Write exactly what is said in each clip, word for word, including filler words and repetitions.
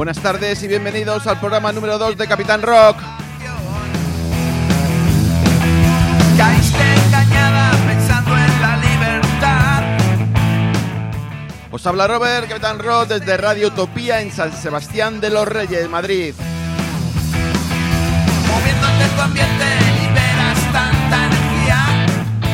Buenas tardes y bienvenidos al programa número dos de Capitán Rock. Caíste engañada pensando en la libertad. Os habla Robert, Capitán Rock, desde Radio Utopía en San Sebastián de los Reyes, Madrid. Moviéndote tu ambiente liberas tanta energía.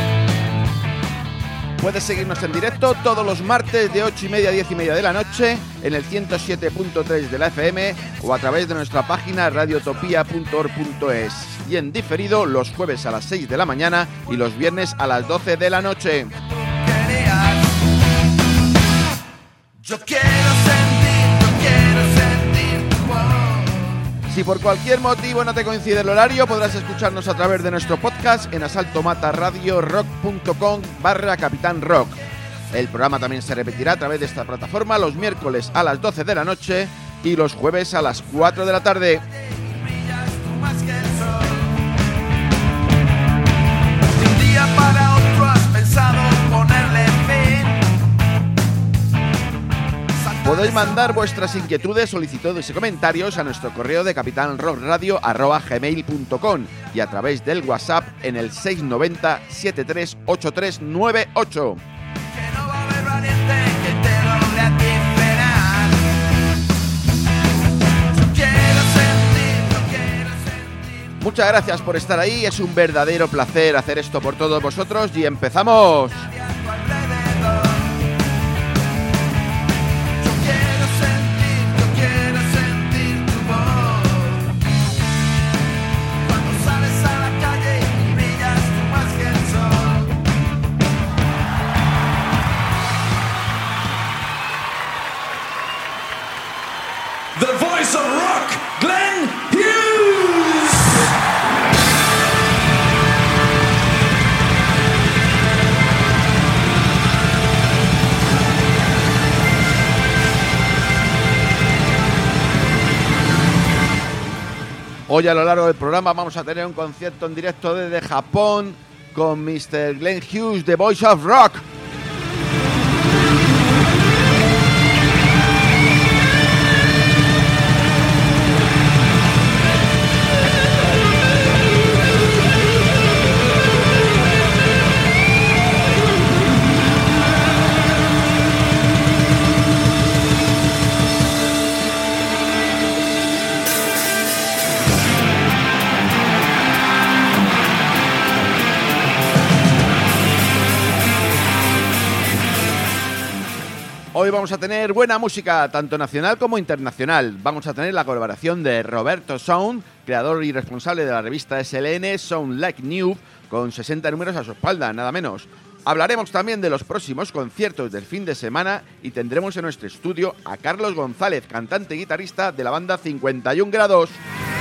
Puedes seguirnos en directo todos los martes de ocho y media a diez y media de la noche en el ciento siete punto tres de la F M o a través de nuestra página radiotopía punto org punto es y en diferido los jueves a las seis de la mañana y los viernes a las doce de la noche. Yo quiero sentir, yo quiero sentir tu voz. Si por cualquier motivo no te coincide el horario, podrás escucharnos a través de nuestro podcast en asaltomataradiorock.com barra Capitán Rock. El programa también se repetirá a través de esta plataforma los miércoles a las doce de la noche y los jueves a las cuatro de la tarde. Brillas tú más que el sol. De un día para otro has pensado ponerle fin. Podéis mandar vuestras inquietudes, solicitudes y comentarios a nuestro correo de capitanrockradio arroba gmail punto com y a través del WhatsApp en el seis nueve cero siete tres ocho tres nueve ocho. Que no va a haber valiente que te doble a ti frenar. Yo quiero sentir, yo quiero sentir. Muchas gracias por estar ahí, es un verdadero placer hacer esto por todos vosotros y empezamos. Nadie a tu alrededor. Yo quiero sentir, yo quiero sentir tu voz. Cuando sales a la calle y brillas tú más que el sol. The voice of rock, Glenn Hughes! Hoy a lo largo del programa vamos a tener un concierto en directo desde Japón con mister Glenn Hughes, The Voice of Rock. Hoy vamos a tener buena música, tanto nacional como internacional. Vamos a tener la colaboración de Roberto Sound, creador y responsable de la revista S L N Sound Like New, con sesenta números a su espalda, nada menos. Hablaremos también de los próximos conciertos del fin de semana y tendremos en nuestro estudio a Carlos González, cantante y guitarrista de la banda cincuenta y un grados.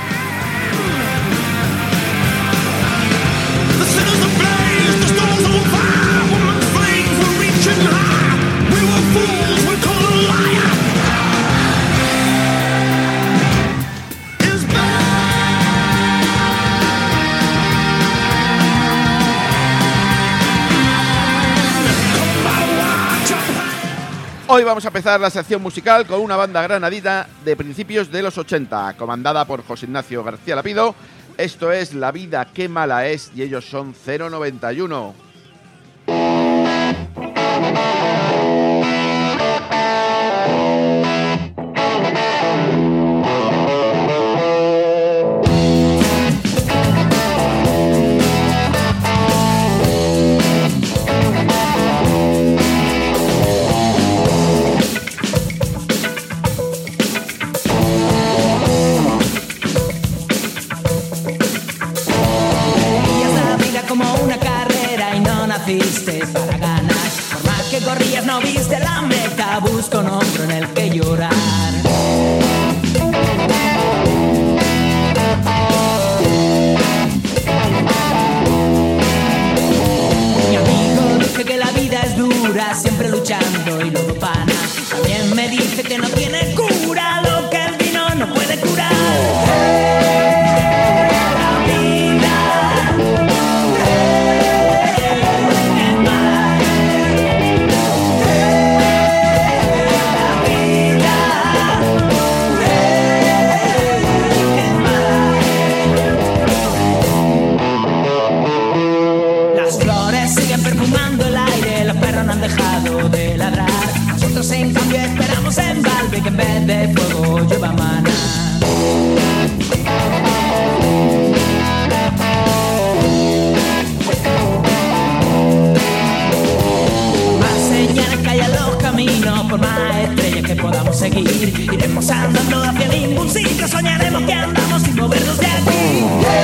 Hoy vamos a empezar la sección musical con una banda granadina de principios de los ochenta, comandada por José Ignacio García Lapido. Esto es La vida qué mala es y ellos son cero noventa y uno. Como una carrera y tiempo que andamos sin movernos de aquí.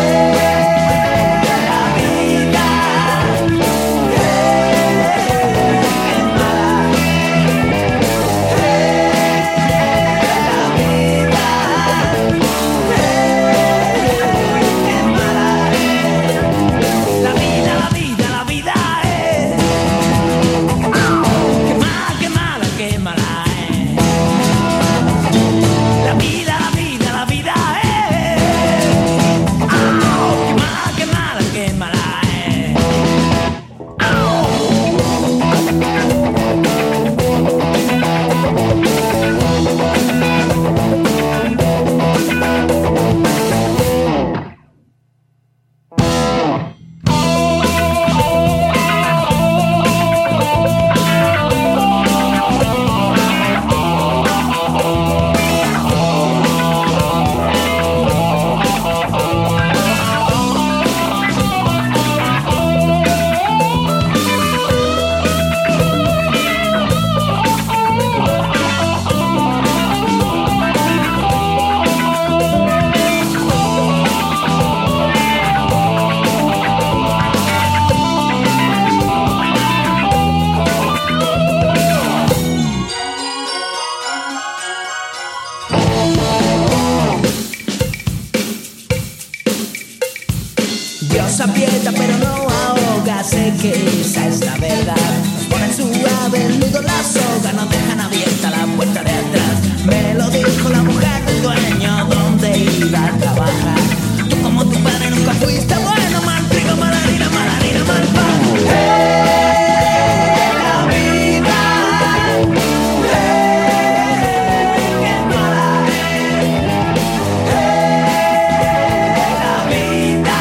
Dios aprieta pero no ahoga, sé que esa es la verdad. Nos ponen suave el nudo, la soga, nos dejan abierta la puerta de atrás. Me lo dijo la mujer del dueño donde iba a trabajar. Tú como tu padre nunca fuiste bueno, mal trigo, mala harina, mala harina, mal pan. ¡Eh, la vida! ¡Eh, qué mala es! ¡Eh, la vida!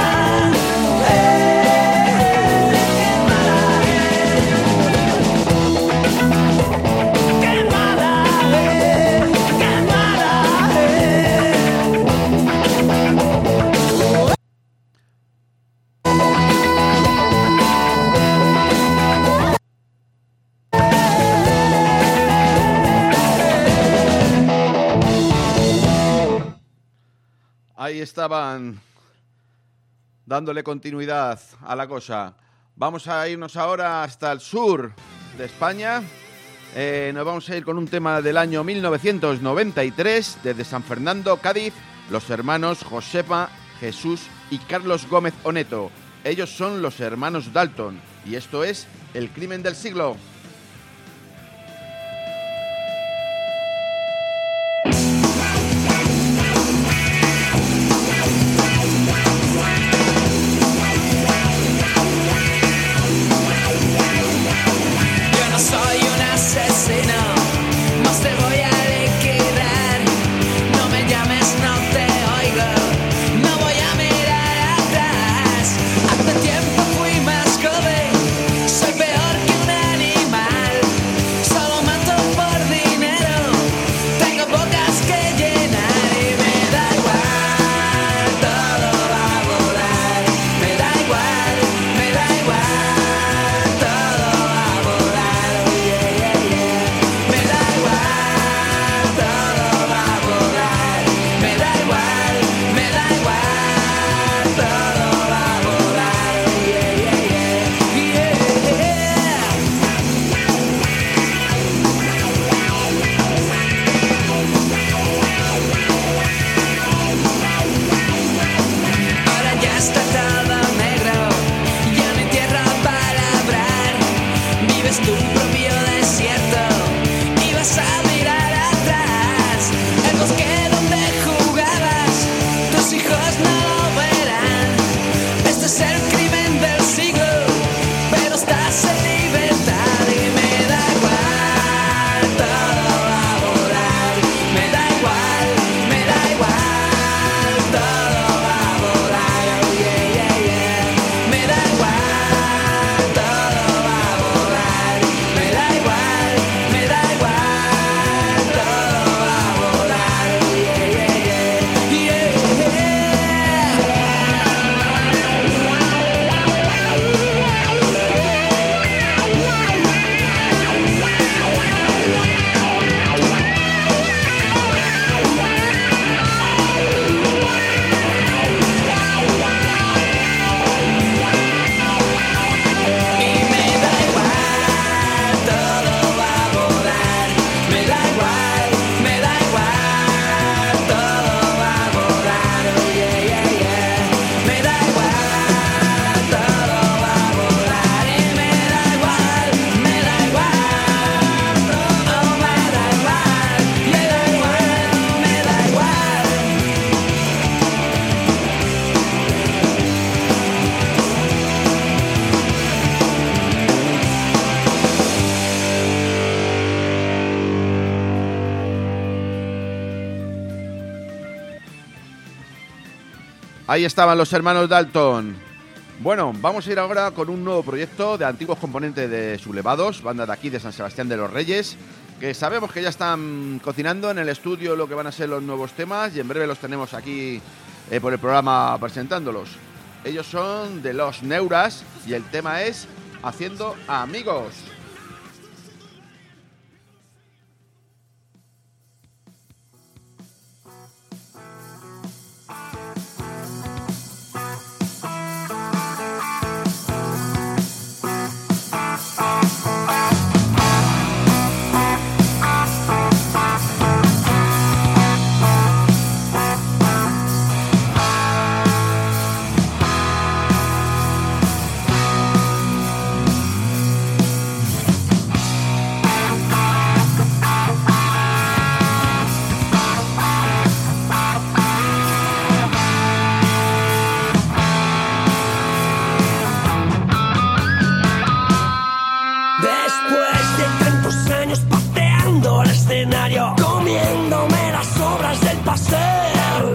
Ahí estaban dándole continuidad a la cosa. Vamos a irnos ahora hasta el sur de España. Eh, nos vamos a ir con un tema del año mil novecientos noventa y tres, desde San Fernando, Cádiz, los hermanos Josefa, Jesús y Carlos Gómez Oneto. Ellos son los hermanos Dalton y esto es El crimen del siglo. Hace tiempo fui más joven, soy peor que un animal. Ahí estaban los hermanos Dalton. Bueno, vamos a ir ahora con un nuevo proyecto de antiguos componentes de Sublevados, banda de aquí de San Sebastián de los Reyes, que sabemos que ya están cocinando en el estudio lo que van a ser los nuevos temas y en breve los tenemos aquí eh, por el programa presentándolos. Ellos son de Los Neuras y el tema es Haciendo Amigos. Comiéndome las sobras del pastel.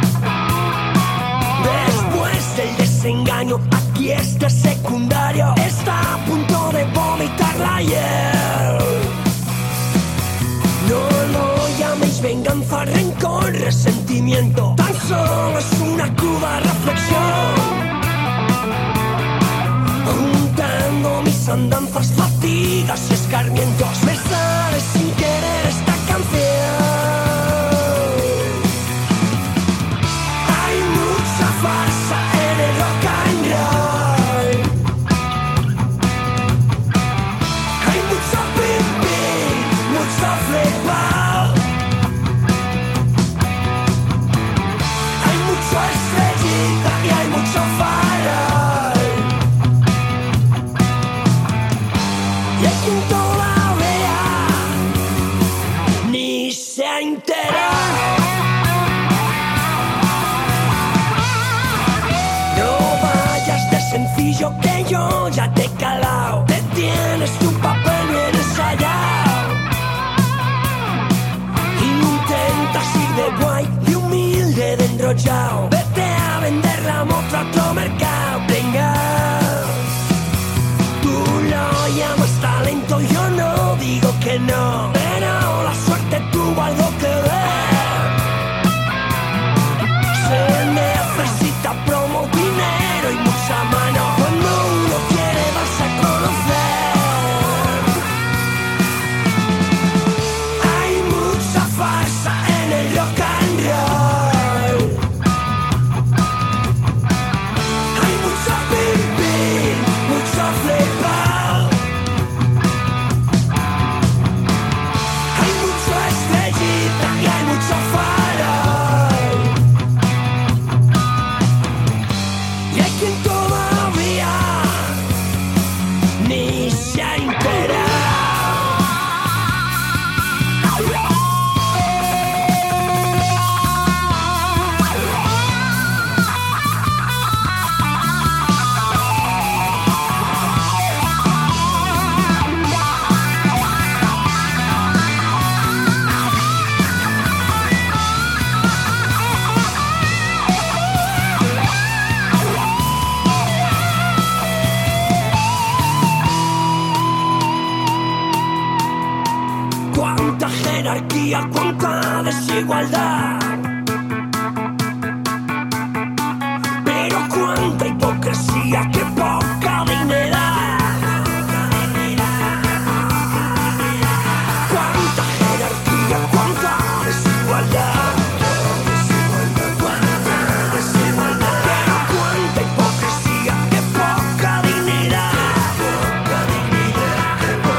Después del desengaño, aquí este secundario está a punto de vomitar la hiel. No lo llaméis venganza, rencor, resentimiento. Tan solo es una cruda reflexión. Juntando mis andanzas, fatigas y escarmientos, me sale sin querer esta canción. Hay mucha farsa en el rock and roll. Hay mucho pim-pim, mucho flip-out. Hay mucho estrellita y hay mucho farol. Y hay quien todavía ni se ha enterado. No vayas de sencillo que yo ya te he calado. Te tienes tu papel bien ensayado. Intentas ir de guay y humilde de enrollado. Vete a vender la moto a otro mercado. Venga. Tú lo llamas talento, yo no digo que no, pero la suerte tuvo algo que ver. Se necesita promo, dinero y mucha mano cuando uno quiere darse a conocer. Hay mucha farsa en el rock and roll. Hay mucho pim-pim, mucho flip-out. Hay mucho estrellita y hay mucho farol. Y hay quien todavía ni se ha enterado. Cuánta jerarquía, cuánta desigualdad. Pero cuánta hipocresía, qué poca dignidad. Cuánta jerarquía, cuánta desigualdad. Cuánta desigualdad. Pero cuánta hipocresía, qué poca dignidad.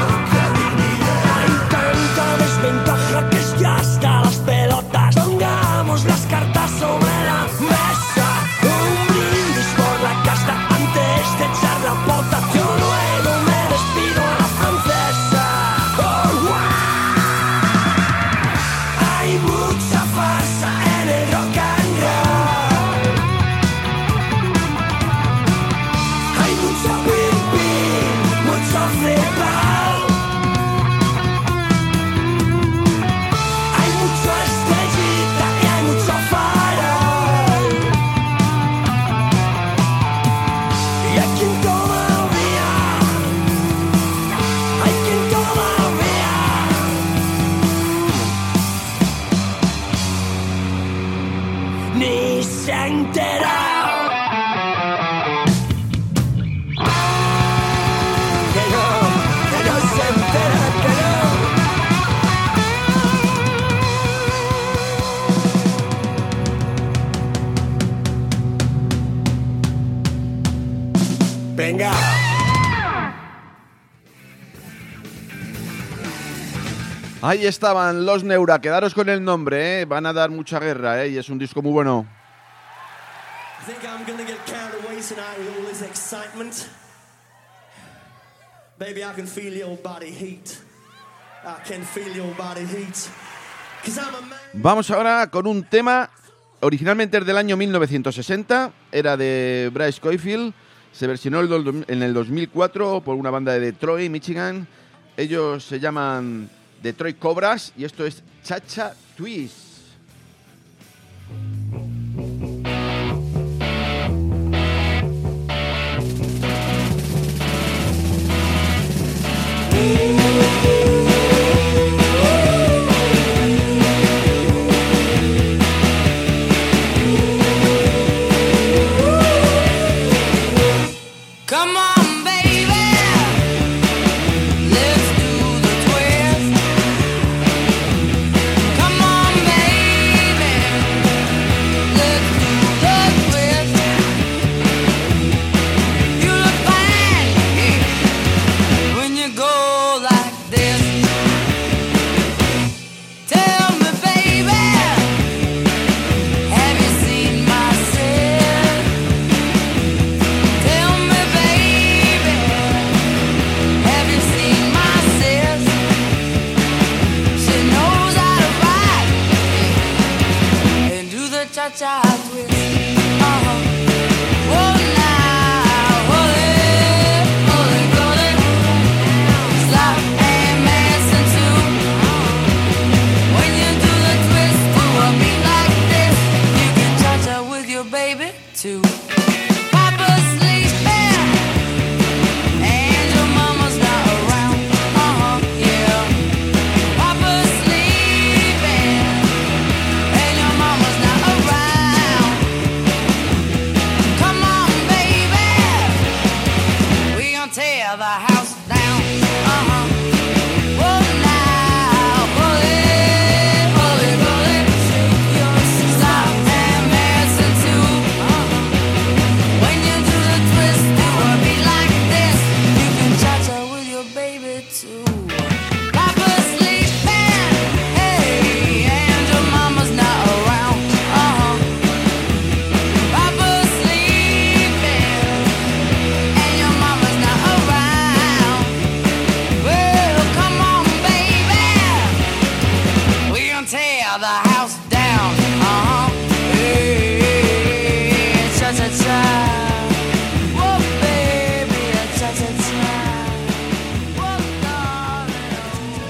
Hay tanta desventaja que es ya hasta las pelotas. Ponga ni se ha enterado. Que no, que no se entera, que no. Venga. Ahí estaban los Neura, quedaros con el nombre, ¿eh? Van a dar mucha guerra, ¿eh? Y es un disco muy bueno. I think I'm gonna get carried away tonight with all this excitement. Baby, I can feel your body heat. I can feel your body heat. 'Cause I'm a man. Vamos ahora con un tema, originalmente es del año mil novecientos sesenta, era de Bryce Cofield, se versionó en el dos mil cuatro por una banda de Detroit, Michigan. Ellos se llaman Detroit Cobras y esto es Cha-Cha Twist. Come on, baby, let's do the twist. Come on, baby, let's do the twist. You look fine, yeah, when you go like this. Tell me, baby, have you seen myself? Tell me, baby, have you seen my sis? She knows how to ride and do the cha-cha twist. Uh-huh. Whoa, now, hold it, hold it, hold it. Slap and messing too. When you do the twist to a beat like this, you can cha-cha with your baby too. Papa's sleeping and your mama's not around. Uh-huh, yeah. Papa's sleeping and your mama's not around. Come on, baby, we gon' tear the house down. Uh-huh. Whoa, now, pull it, pull it, pull it. Stop and messing too. Uh-huh. When you do the twist, do a beat like this, you can cha-cha with your baby too. Papa's sleeping, hey, and your mama's not around. Uh-huh. Papa's sleeping, and your mama's not around. Well, come on, baby, we gon' tear the house down. Uh-huh. Hey, cha-cha-cha. Whoa, baby, cha-cha-cha. Whoa, darling.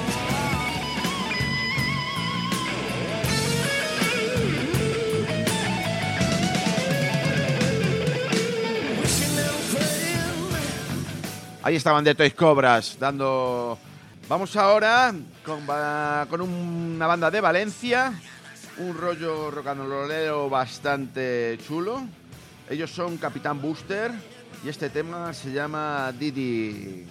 Wishing and praying. Ahí estaban Detroit Cobras dando... Vamos ahora con, ba- con una banda de Valencia, un rollo rock and rollero bastante chulo. Ellos son Capitán Booster y este tema se llama Didi.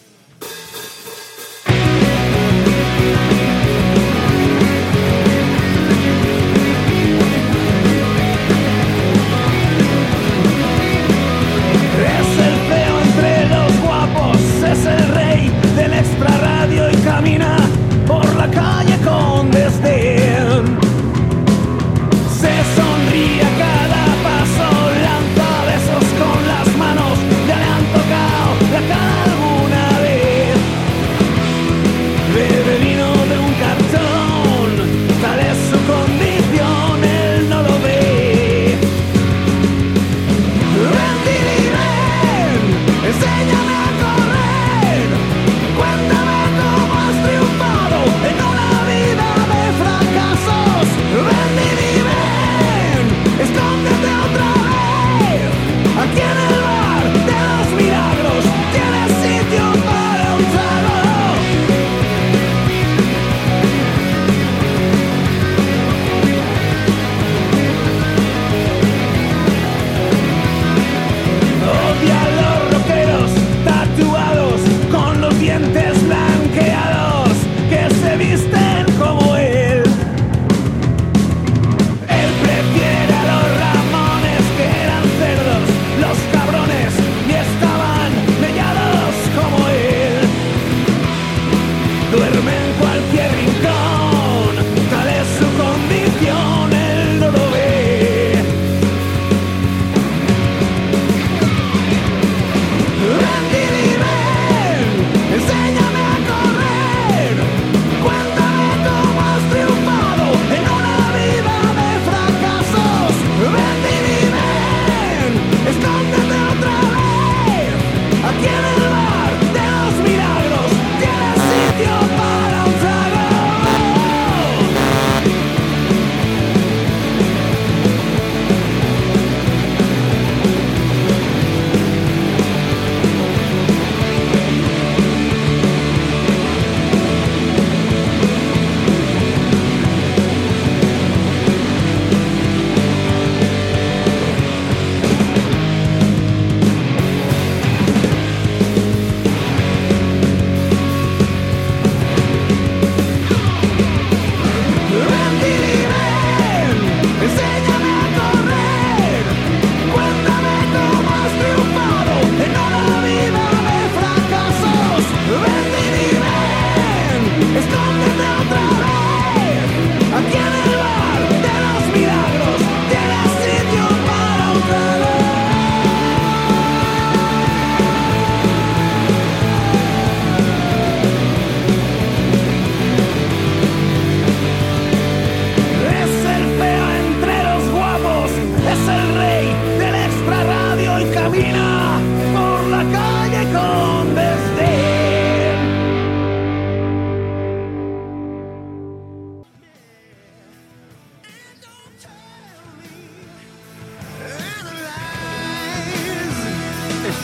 Es el feo entre los guapos, es el rey del extra radio y camina por la calle con desdén. Se sonríe a cada paso, lanza besos con las manos, ya le han tocado la cara alguna vez. Bebe vino de un cartón, tal es su condición, él no lo ve. Ven, Didi, ven, enséñame a correr, cuéntame cómo has triunfado en una vida de fracasos. Ven, Didi, ven, escóndete otra vez, aquí en el bar de los milagros tienes sitio para un trago.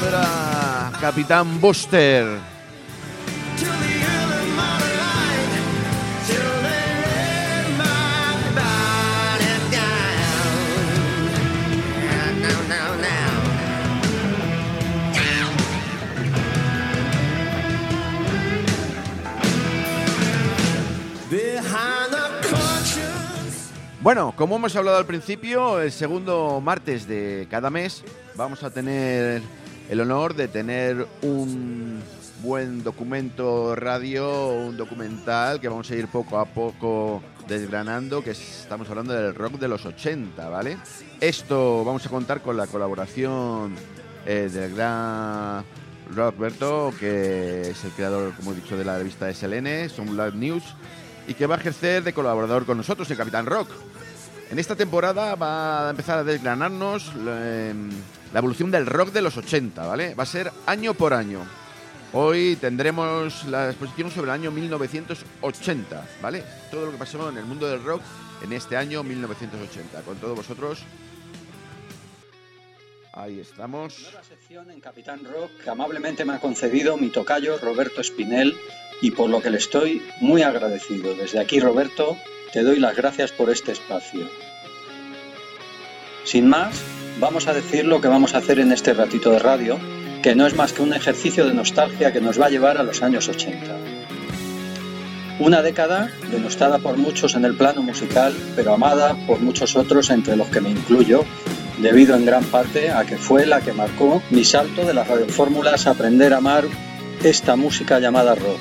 Esto era Capitán Buster. Till the early morning light, till they lay my body down. Now, now, now. Behind the conscience. Bueno, como hemos hablado al principio, el segundo martes de cada mes vamos a tener el honor de tener un buen documento radio, un documental que vamos a ir poco a poco desgranando, que es- estamos hablando del rock de los ochenta, ¿vale? Esto vamos a contar con la colaboración eh, del gran Roberto, que es el creador, como he dicho, de la revista S L N, Sound Like News, y que va a ejercer de colaborador con nosotros, el Capitán Rock. En esta temporada va a empezar a desgranarnos eh, la evolución del rock de los ochenta, ¿vale? Va a ser año por año. Hoy tendremos la exposición sobre el año mil novecientos ochenta, ¿vale? Todo lo que pasó en el mundo del rock en este año mil novecientos ochenta. Con todos vosotros. Ahí estamos. Nueva sección en Capitán Rock que amablemente me ha concedido mi tocayo Roberto Espinel y por lo que le estoy muy agradecido. Desde aquí, Roberto, te doy las gracias por este espacio. Sin más, vamos a decir lo que vamos a hacer en este ratito de radio, que no es más que un ejercicio de nostalgia que nos va a llevar a los años ochenta. Una década denostada por muchos en el plano musical, pero amada por muchos otros, entre los que me incluyo, debido en gran parte a que fue la que marcó mi salto de las radiofórmulas a aprender a amar esta música llamada rock.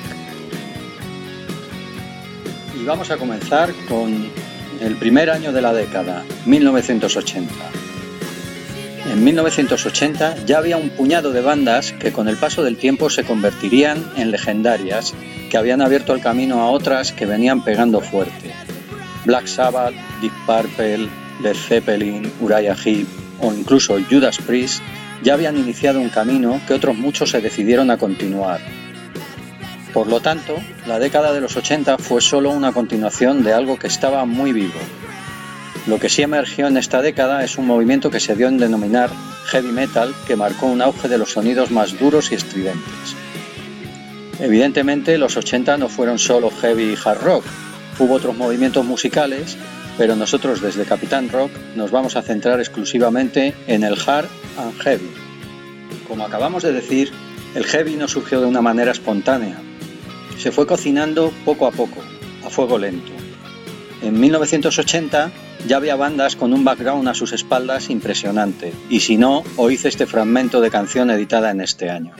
Y vamos a comenzar con el primer año de la década, mil novecientos ochenta. En mil novecientos ochenta ya había un puñado de bandas que con el paso del tiempo se convertirían en legendarias, que habían abierto el camino a otras que venían pegando fuerte. Black Sabbath, Deep Purple, Led Zeppelin, Uriah Heep o incluso Judas Priest ya habían iniciado un camino que otros muchos se decidieron a continuar. Por lo tanto, la década de los ochenta fue solo una continuación de algo que estaba muy vivo. Lo que sí emergió en esta década es un movimiento que se dio en denominar heavy metal, que marcó un auge de los sonidos más duros y estridentes. Evidentemente, los ochenta no fueron solo heavy y hard rock, hubo otros movimientos musicales, pero nosotros desde Capitán Rock nos vamos a centrar exclusivamente en el hard and heavy. Como acabamos de decir, el heavy no surgió de una manera espontánea, se fue cocinando poco a poco, a fuego lento. En mil novecientos ochenta ya había bandas con un background a sus espaldas impresionante, y si no, oíd este fragmento de canción editada en este año.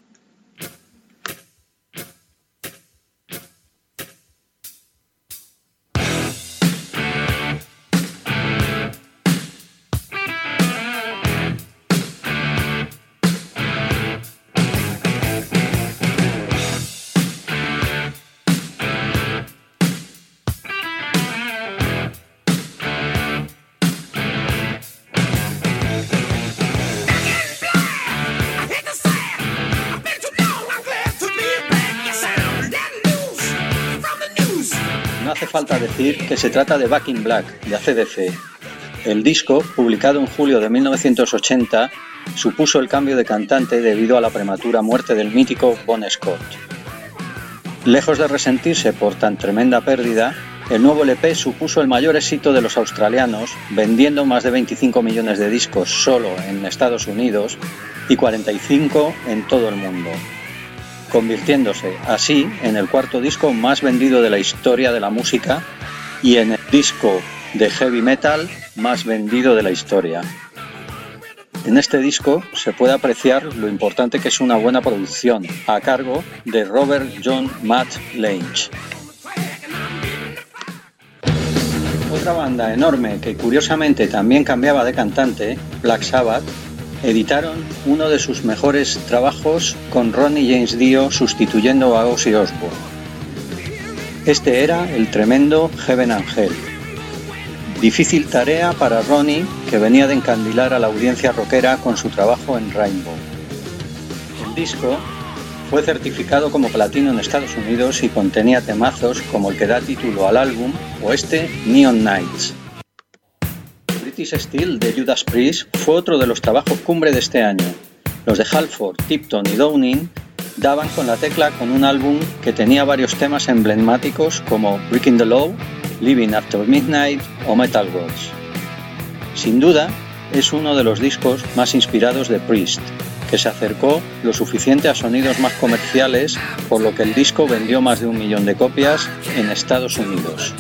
No hace falta decir que se trata de Back in Black, de A C D C. El disco, publicado en julio de mil novecientos ochenta, supuso el cambio de cantante debido a la prematura muerte del mítico Bon Scott. Lejos de resentirse por tan tremenda pérdida, el nuevo L P supuso el mayor éxito de los australianos, vendiendo más de veinticinco millones de discos solo en Estados Unidos y cuarenta y cinco en todo el mundo, convirtiéndose así en el cuarto disco más vendido de la historia de la música y en el disco de heavy metal más vendido de la historia. En este disco se puede apreciar lo importante que es una buena producción, a cargo de Robert John Matt Lange. Otra banda enorme que curiosamente también cambiaba de cantante, Black Sabbath, editaron uno de sus mejores trabajos con Ronnie James Dio sustituyendo a Ozzy Osbourne. Este era el tremendo Heaven and Hell. Difícil tarea para Ronnie, que venía de encandilar a la audiencia rockera con su trabajo en Rainbow. El disco fue certificado como platino en Estados Unidos y contenía temazos como el que da título al álbum o este Neon Nights. British Steel de Judas Priest fue otro de los trabajos cumbre de este año. Los de Halford, Tipton y Downing daban con la tecla con un álbum que tenía varios temas emblemáticos como Breaking the Law, Living After Midnight o Metal Gods. Sin duda, es uno de los discos más inspirados de Priest, que se acercó lo suficiente a sonidos más comerciales, por lo que el disco vendió más de un millón de copias en Estados Unidos.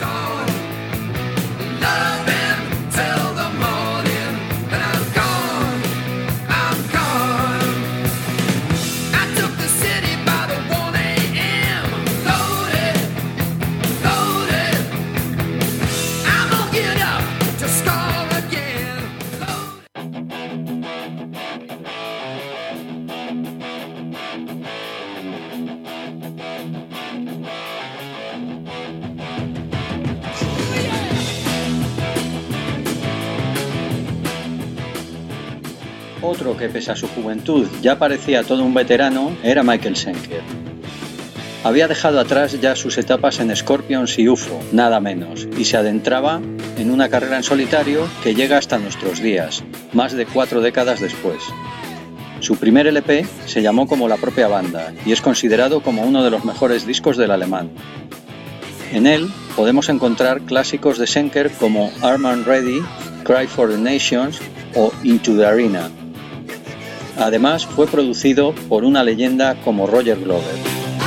Otro que pese a su juventud ya parecía todo un veterano era Michael Schenker. Había dejado atrás ya sus etapas en Scorpions y U F O, nada menos, y se adentraba en una carrera en solitario que llega hasta nuestros días, más de cuatro décadas después. Su primer L P se llamó como la propia banda y es considerado como uno de los mejores discos del alemán. En él podemos encontrar clásicos de Schenker como Armed and Ready, Cry for the Nations o Into the Arena. Además, fue producido por una leyenda como Roger Glover.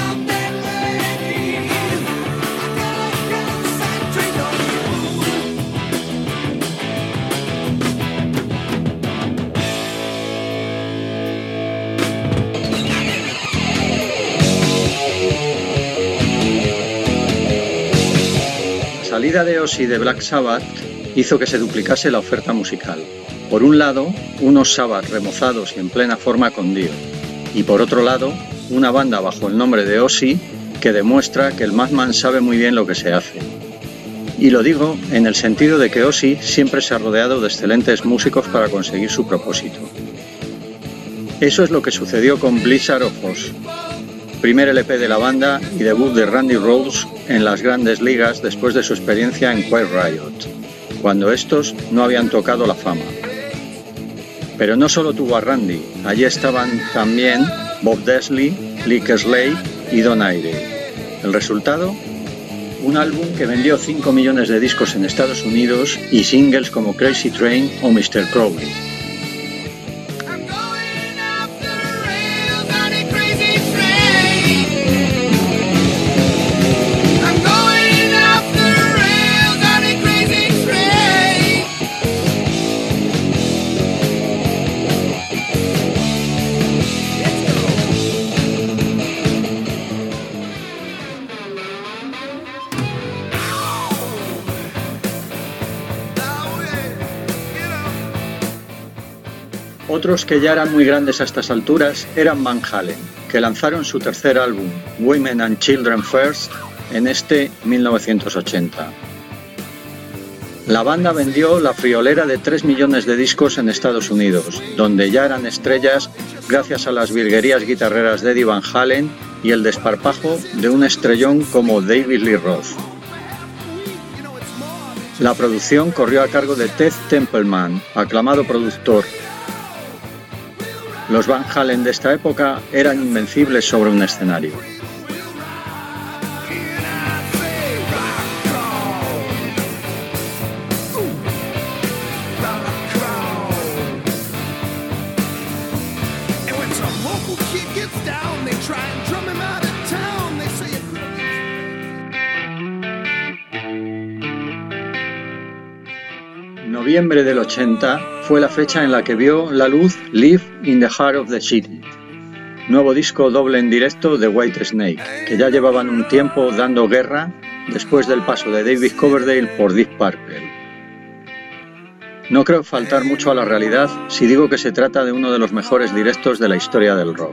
La salida de Ozzy de Black Sabbath hizo que se duplicase la oferta musical. Por un lado, unos Sabbath remozados y en plena forma con Dio, y por otro lado, una banda bajo el nombre de Ozzy que demuestra que el Madman sabe muy bien lo que se hace. Y lo digo en el sentido de que Ozzy siempre se ha rodeado de excelentes músicos para conseguir su propósito. Eso es lo que sucedió con Blizzard of Oz, primer L P de la banda y debut de Randy Rhoads en las grandes ligas después de su experiencia en Quiet Riot, cuando estos no habían tocado la fama. Pero no solo tuvo a Randy, allí estaban también Bob Daisley, Lee Kerslake y Don Airey. El resultado, un álbum que vendió cinco millones de discos en Estados Unidos y singles como Crazy Train o mister Crowley. Otros que ya eran muy grandes a estas alturas eran Van Halen, que lanzaron su tercer álbum, Women and Children First, en este mil novecientos ochenta. La banda vendió la friolera de tres millones de discos en Estados Unidos, donde ya eran estrellas gracias a las virguerías guitarreras de Eddie Van Halen y el desparpajo de un estrellón como David Lee Roth. La producción corrió a cargo de Ted Templeman, aclamado productor. Los Van Halen de esta época eran invencibles sobre un escenario. Noviembre del ochenta fue la fecha en la que vio la luz Live in the Heart of the City, nuevo disco doble en directo de Whitesnake, que ya llevaban un tiempo dando guerra después del paso de David Coverdale por Deep Purple. No creo faltar mucho a la realidad si digo que se trata de uno de los mejores directos de la historia del rock.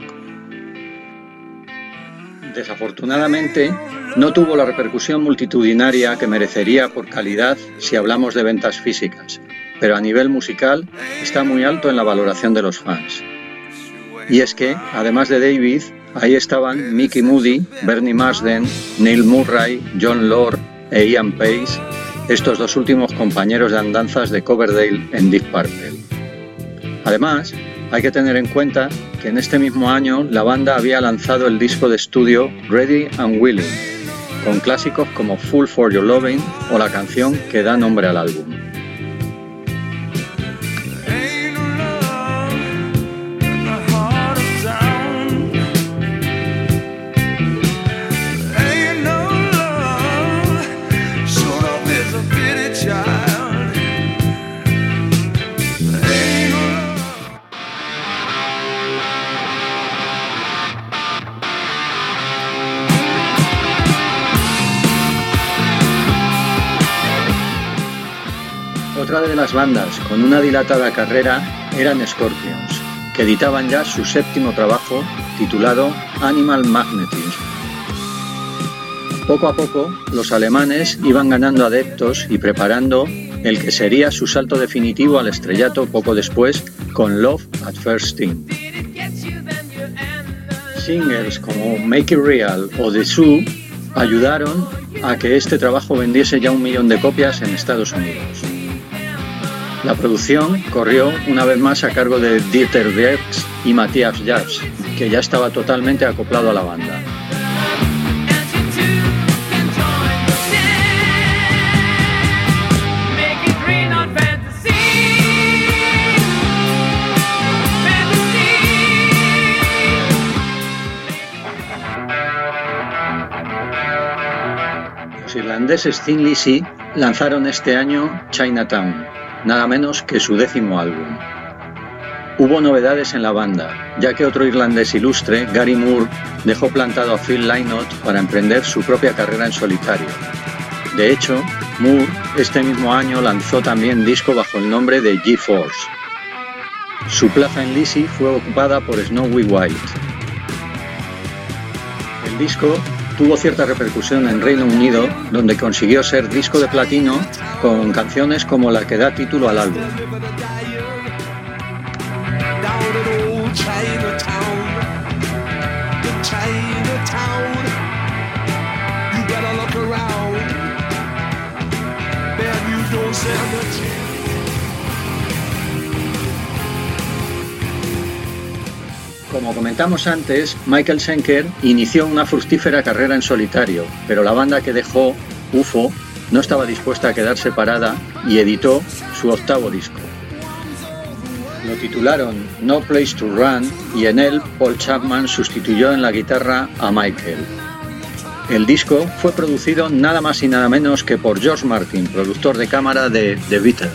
Desafortunadamente, no tuvo la repercusión multitudinaria que merecería por calidad si hablamos de ventas físicas, pero a nivel musical está muy alto en la valoración de los fans. Y es que, además de David, ahí estaban Mickey Moody, Bernie Marsden, Neil Murray, John Lord e Ian Pace, estos dos últimos compañeros de andanzas de Coverdale en Deep Purple. Además, Hay que tener en cuenta que en este mismo año la banda había lanzado el disco de estudio Ready and Willing, con clásicos como Fool for Your Loving o la canción que da nombre al álbum. Otra de las bandas con una dilatada carrera eran Scorpions, que editaban ya su séptimo trabajo titulado Animal Magnetism. Poco a poco, los alemanes iban ganando adeptos y preparando el que sería su salto definitivo al estrellato poco después con Love at First Sting. Singles como Make It Real o The Zoo ayudaron a que este trabajo vendiese ya un millón de copias en Estados Unidos. La producción corrió una vez más a cargo de Dieter Dierks y Matthias Jabs, que ya estaba totalmente acoplado a la banda. Los irlandeses Thin Lizzy lanzaron este año Chinatown, nada menos que su décimo álbum. Hubo novedades en la banda, ya que otro irlandés ilustre, Gary Moore, dejó plantado a Phil Lynott para emprender su propia carrera en solitario. De hecho, Moore este mismo año lanzó también disco bajo el nombre de G-Force. Su plaza en Lizzy fue ocupada por Snowy White. El disco tuvo cierta repercusión en Reino Unido, donde consiguió ser disco de platino con canciones como la que da título al álbum. Como comentamos antes, Michael Schenker inició una fructífera carrera en solitario, pero la banda que dejó, U F O, no estaba dispuesta a quedar separada y editó su octavo disco. Lo titularon No Place to Run y en él Paul Chapman sustituyó en la guitarra a Michael. El disco fue producido nada más y nada menos que por George Martin, productor de cámara de The Beatles.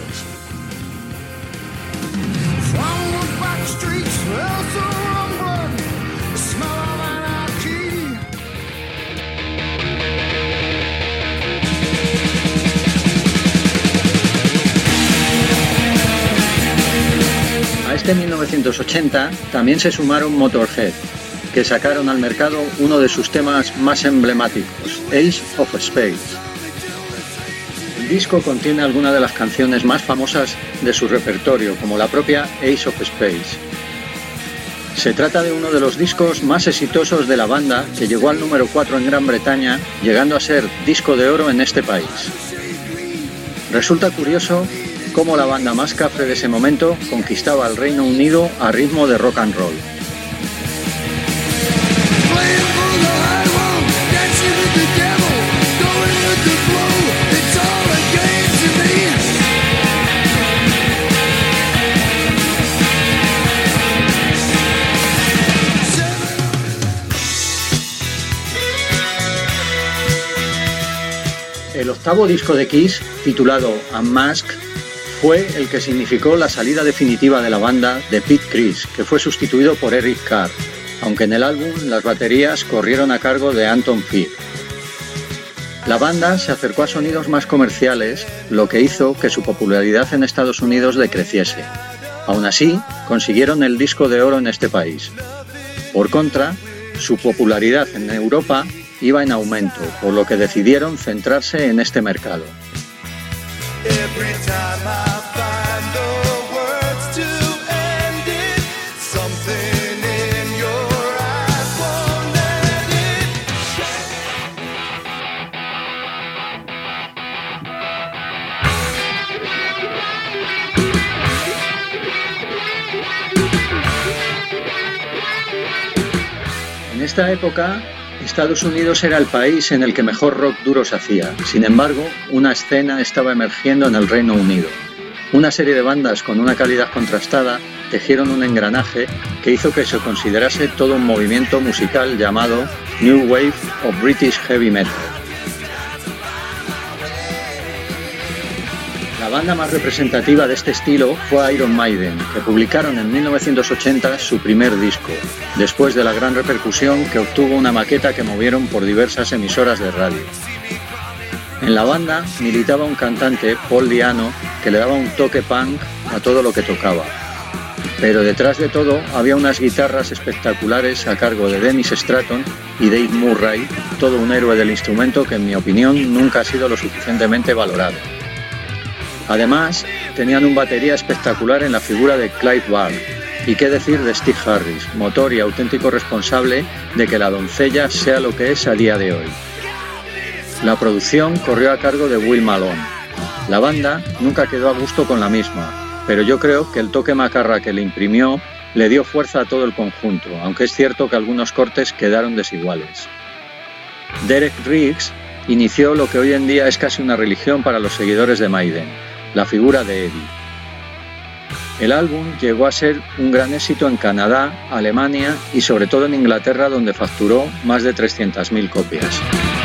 A este mil novecientos ochenta también se sumaron Motorhead, que sacaron al mercado uno de sus temas más emblemáticos, Ace of Space. El disco contiene algunas de las canciones más famosas de su repertorio, como la propia Ace of Space. Se trata de uno de los discos más exitosos de la banda, que llegó al número cuatro en Gran Bretaña, llegando a ser disco de oro en este país. Resulta curioso cómo la banda más cafre de ese momento conquistaba el Reino Unido a ritmo de rock and roll. El octavo disco de Kiss, titulado Unmask, fue el que significó la salida definitiva de la banda de Pete Chris, que fue sustituido por Eric Carr, aunque en el álbum las baterías corrieron a cargo de Anton Fig. La banda se acercó a sonidos más comerciales, lo que hizo que su popularidad en Estados Unidos decreciese. Aún así, consiguieron el disco de oro en este país. Por contra, su popularidad en Europa iba en aumento, por lo que decidieron centrarse en este mercado. En esta época, Estados Unidos era el país en el que mejor rock duro se hacía. Sin embargo, una escena estaba emergiendo en el Reino Unido. Una serie de bandas con una calidad contrastada tejieron un engranaje que hizo que se considerase todo un movimiento musical llamado New Wave of British Heavy Metal. La banda más representativa de este estilo fue Iron Maiden, que publicaron en mil novecientos ochenta su primer disco, después de la gran repercusión que obtuvo una maqueta que movieron por diversas emisoras de radio. En la banda militaba un cantante, Paul Di'Anno, que le daba un toque punk a todo lo que tocaba. Pero detrás de todo había unas guitarras espectaculares a cargo de Dennis Stratton y Dave Murray, todo un héroe del instrumento que en mi opinión nunca ha sido lo suficientemente valorado. Además, tenían un batería espectacular en la figura de Clive Burr, y qué decir de Steve Harris, motor y auténtico responsable de que la doncella sea lo que es a día de hoy. La producción corrió a cargo de Will Malone. La banda nunca quedó a gusto con la misma, pero yo creo que el toque macarra que le imprimió le dio fuerza a todo el conjunto, aunque es cierto que algunos cortes quedaron desiguales. Derek Riggs inició lo que hoy en día es casi una religión para los seguidores de Maiden, la figura de Eddie. El álbum llegó a ser un gran éxito en Canadá, Alemania y sobre todo en Inglaterra, donde facturó más de trescientas mil copias.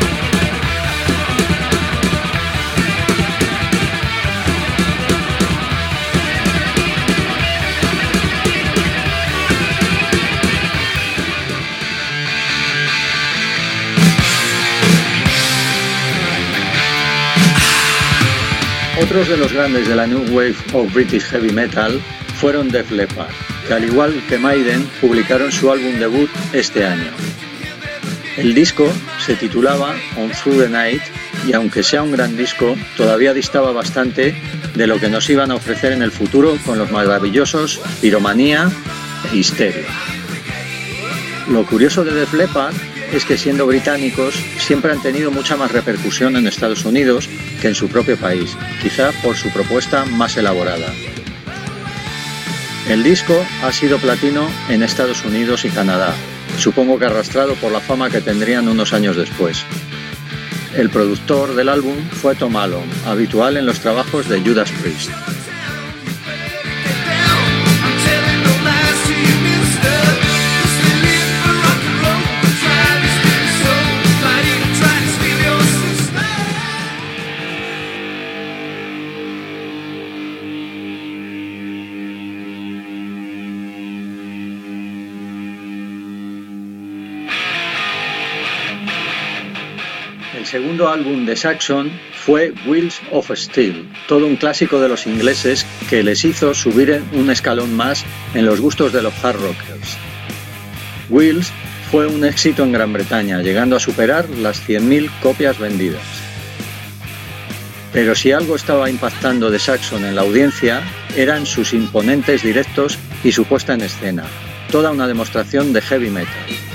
Otros de los grandes de la New Wave of British Heavy Metal fueron Def Leppard, que al igual que Maiden publicaron su álbum debut este año. El disco se titulaba On Through the Night y aunque sea un gran disco, todavía distaba bastante de lo que nos iban a ofrecer en el futuro con los maravillosos Pyromania e Hysteria. Lo curioso de Def Leppard es que siendo británicos siempre han tenido mucha más repercusión en Estados Unidos que en su propio país, quizá por su propuesta más elaborada. El disco ha sido platino en Estados Unidos y Canadá, supongo que arrastrado por la fama que tendrían unos años después. El productor del álbum fue Tom Allom, habitual en los trabajos de Judas Priest. El segundo álbum de Saxon fue Wheels of Steel, todo un clásico de los ingleses que les hizo subir un escalón más en los gustos de los hard rockers. Wheels fue un éxito en Gran Bretaña, llegando a superar las cien mil copias vendidas. Pero si algo estaba impactando de Saxon en la audiencia, eran sus imponentes directos y su puesta en escena, toda una demostración de heavy metal.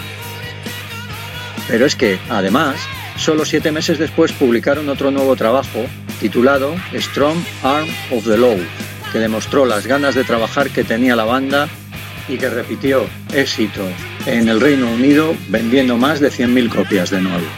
Pero es que, además, solo siete meses después publicaron otro nuevo trabajo titulado Strong Arm of the Law, que demostró las ganas de trabajar que tenía la banda y que repitió éxito en el Reino Unido vendiendo más de cien mil copias de nuevo.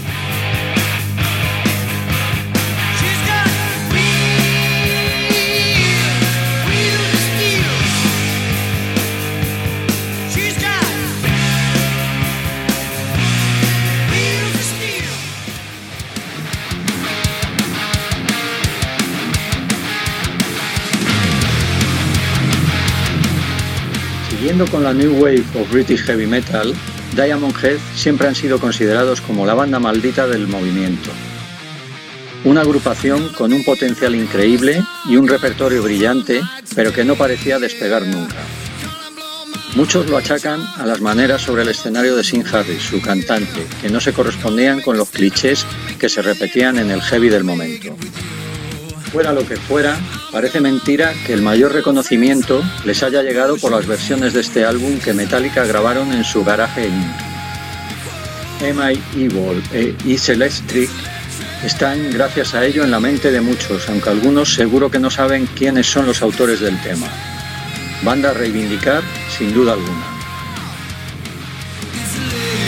Siguiendo con la New Wave of British Heavy Metal, Diamond Head siempre han sido considerados como la banda maldita del movimiento. Una agrupación con un potencial increíble y un repertorio brillante, pero que no parecía despegar nunca. Muchos lo achacan a las maneras sobre el escenario de Sid Harris, su cantante, que no se correspondían con los clichés que se repetían en el heavy del momento. Fuera lo que fuera, parece mentira que el mayor reconocimiento les haya llegado por las versiones de este álbum que Metallica grabaron en su Garage incorporated. Am I Evil e Is Electric están gracias a ello en la mente de muchos, aunque algunos seguro que no saben quiénes son los autores del tema. Banda a reivindicar sin duda alguna.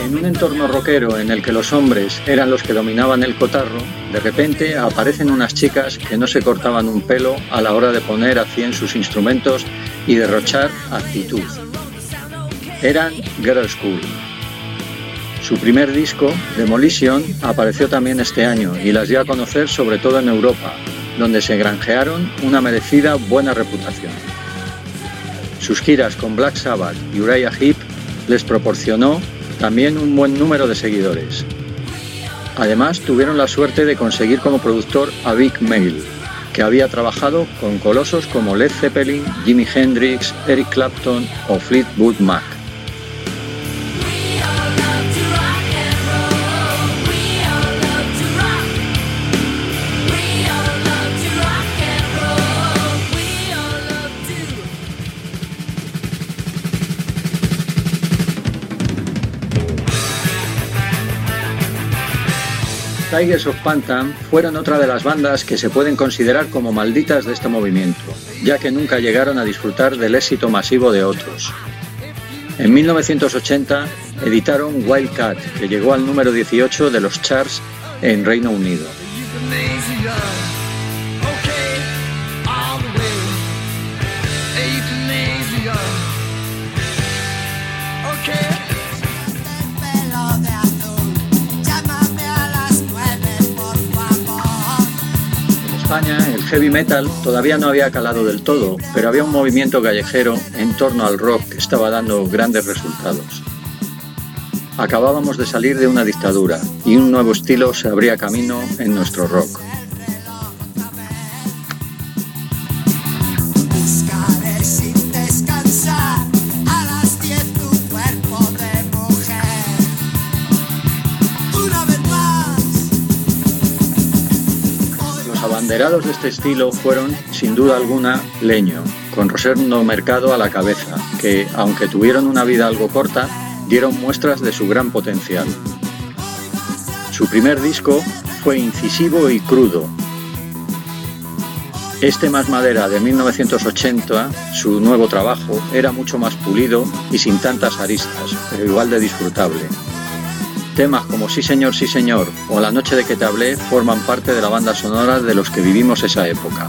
En un entorno rockero en el que los hombres eran los que dominaban el cotarro, de repente aparecen unas chicas que no se cortaban un pelo a la hora de poner a cien sus instrumentos y derrochar actitud. Eran Girls' School. Su primer disco, Demolition, apareció también este año y las dio a conocer sobre todo en Europa, donde se granjearon una merecida buena reputación. Sus giras con Black Sabbath y Uriah Heep les proporcionó también un buen número de seguidores. Además, tuvieron la suerte de conseguir como productor a Vic Mail, que había trabajado con colosos como Led Zeppelin, Jimi Hendrix, Eric Clapton o Fleetwood Mac. Tigers of Pantan fueron otra de las bandas que se pueden considerar como malditas de este movimiento, ya que nunca llegaron a disfrutar del éxito masivo de otros. En mil novecientos ochenta editaron Wildcat, que llegó al número dieciocho de los charts en Reino Unido. En España el heavy metal todavía no había calado del todo, pero había un movimiento callejero en torno al rock que estaba dando grandes resultados. Acabábamos de salir de una dictadura y un nuevo estilo se abría camino en nuestro rock. Los abanderados de este estilo fueron, sin duda alguna, Leño, con Rosendo Mercado a la cabeza, que, aunque tuvieron una vida algo corta, dieron muestras de su gran potencial. Su primer disco fue incisivo y crudo. Este Más Madera de mil novecientos ochenta, su nuevo trabajo, era mucho más pulido y sin tantas aristas, pero igual de disfrutable. Temas como Sí Señor, Sí Señor o La Noche de que te hablé forman parte de la banda sonora de los que vivimos esa época.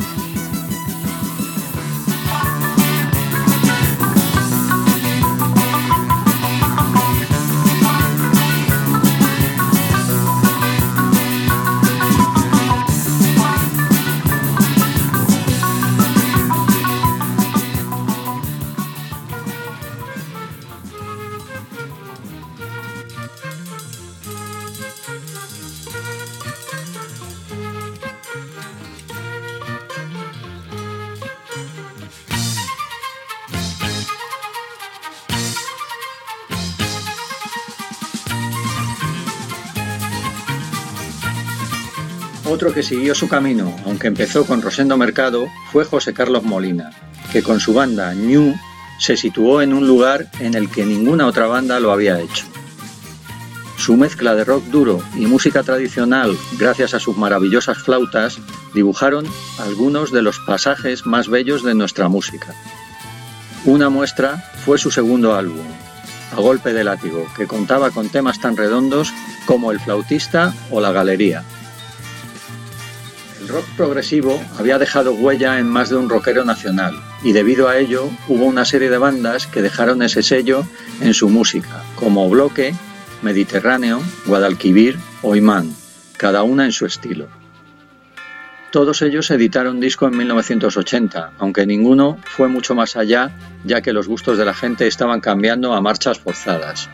Otro que siguió su camino, aunque empezó con Rosendo Mercado, fue José Carlos Molina, que con su banda Ñu se situó en un lugar en el que ninguna otra banda lo había hecho. Su mezcla de rock duro y música tradicional, gracias a sus maravillosas flautas, dibujaron algunos de los pasajes más bellos de nuestra música. Una muestra fue su segundo álbum, A Golpe de Látigo, que contaba con temas tan redondos como El Flautista o La Galería. El rock progresivo había dejado huella en más de un rockero nacional y debido a ello hubo una serie de bandas que dejaron ese sello en su música, como Bloque, Mediterráneo, Guadalquivir o Imán, cada una en su estilo. Todos ellos editaron disco en mil novecientos ochenta, aunque ninguno fue mucho más allá, ya que los gustos de la gente estaban cambiando a marchas forzadas.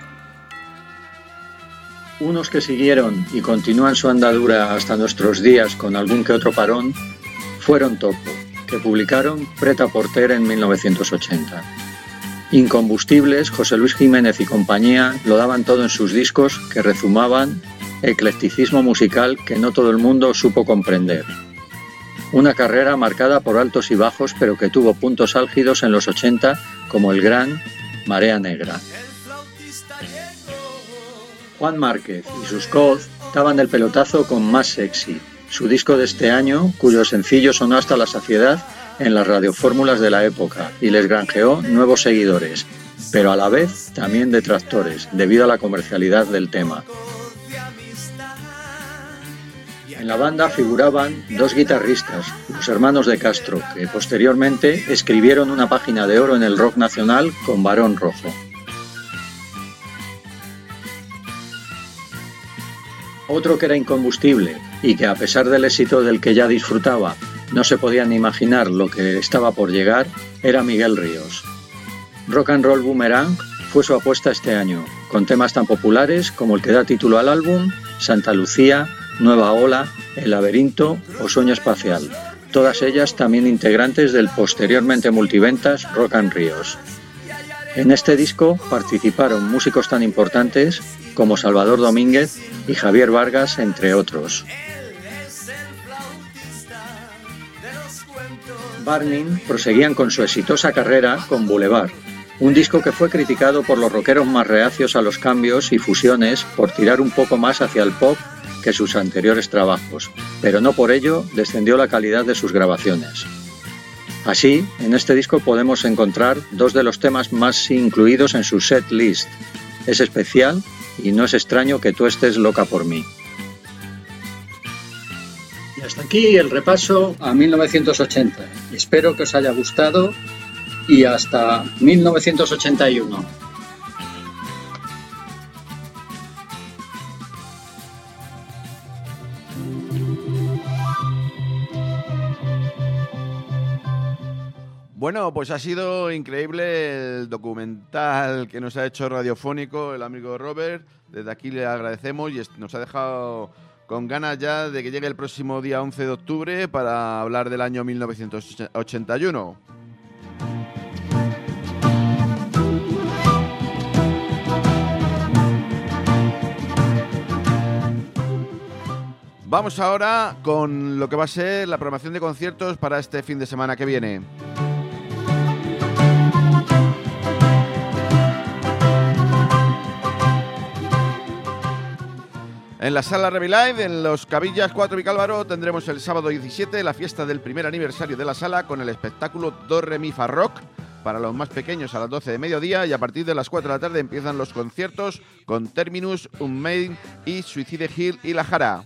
Unos que siguieron y continúan su andadura hasta nuestros días con algún que otro parón fueron Topo, que publicaron Pret-a-Porter en mil novecientos ochenta. Incombustibles, José Luis Jiménez y compañía lo daban todo en sus discos que rezumaban eclecticismo musical que no todo el mundo supo comprender. Una carrera marcada por altos y bajos, pero que tuvo puntos álgidos en los ochenta, como el gran Marea Negra. Juan Márquez y sus Coz daban el pelotazo con Más Sexy, su disco de este año, cuyo sencillo sonó hasta la saciedad en las radiofórmulas de la época y les granjeó nuevos seguidores. pero a la vez también detractores, debido a la comercialidad del tema. En la banda figuraban dos guitarristas, los hermanos de Castro, que posteriormente escribieron una página de oro en el rock nacional con Barón Rojo. Otro que era incombustible y que, a pesar del éxito del que ya disfrutaba, no se podía ni imaginar lo que estaba por llegar, era Miguel Ríos. Rock and Roll Boomerang fue su apuesta este año, con temas tan populares como el que da título al álbum, Santa Lucía, Nueva Ola, El Laberinto o Sueño Espacial, todas ellas también integrantes del posteriormente multiventas Rock and Ríos. En este disco participaron músicos tan importantes como Salvador Domínguez y Javier Vargas, entre otros. Burning proseguían con su exitosa carrera con Boulevard, un disco que fue criticado por los rockeros más reacios a los cambios y fusiones por tirar un poco más hacia el pop que sus anteriores trabajos, pero no por ello descendió la calidad de sus grabaciones. Así, en este disco podemos encontrar dos de los temas más incluidos en su set list. Es especial y no es extraño que tú estés loca por mí. Y hasta aquí el repaso a mil novecientos ochenta. Espero que os haya gustado y hasta mil novecientos ochenta y uno. Bueno, pues ha sido increíble el documental que nos ha hecho radiofónico el amigo Robert. Desde aquí le agradecemos y nos ha dejado con ganas ya de que llegue el próximo día once de octubre para hablar del año mil novecientos ochenta y uno. Vamos ahora con lo que va a ser la programación de conciertos para este fin de semana que viene. En la sala Revilive, en los Cabillas cuatro Vicálvaro, tendremos el sábado diecisiete la fiesta del primer aniversario de la sala con el espectáculo Do Re Mi Fa Rock para los más pequeños a las doce de mediodía, y a partir de las cuatro de la tarde empiezan los conciertos con Terminus, Unmade y Suicide Hill y La Jara.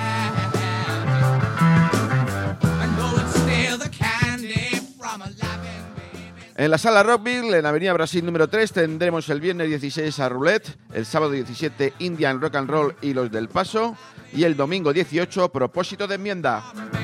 En la sala Rockville, en Avenida Brasil número tres, tendremos el viernes dieciséis a Roulette, el sábado diecisiete Indian Rock and Roll y Los del Paso, y el domingo dieciocho Propósito de Enmienda.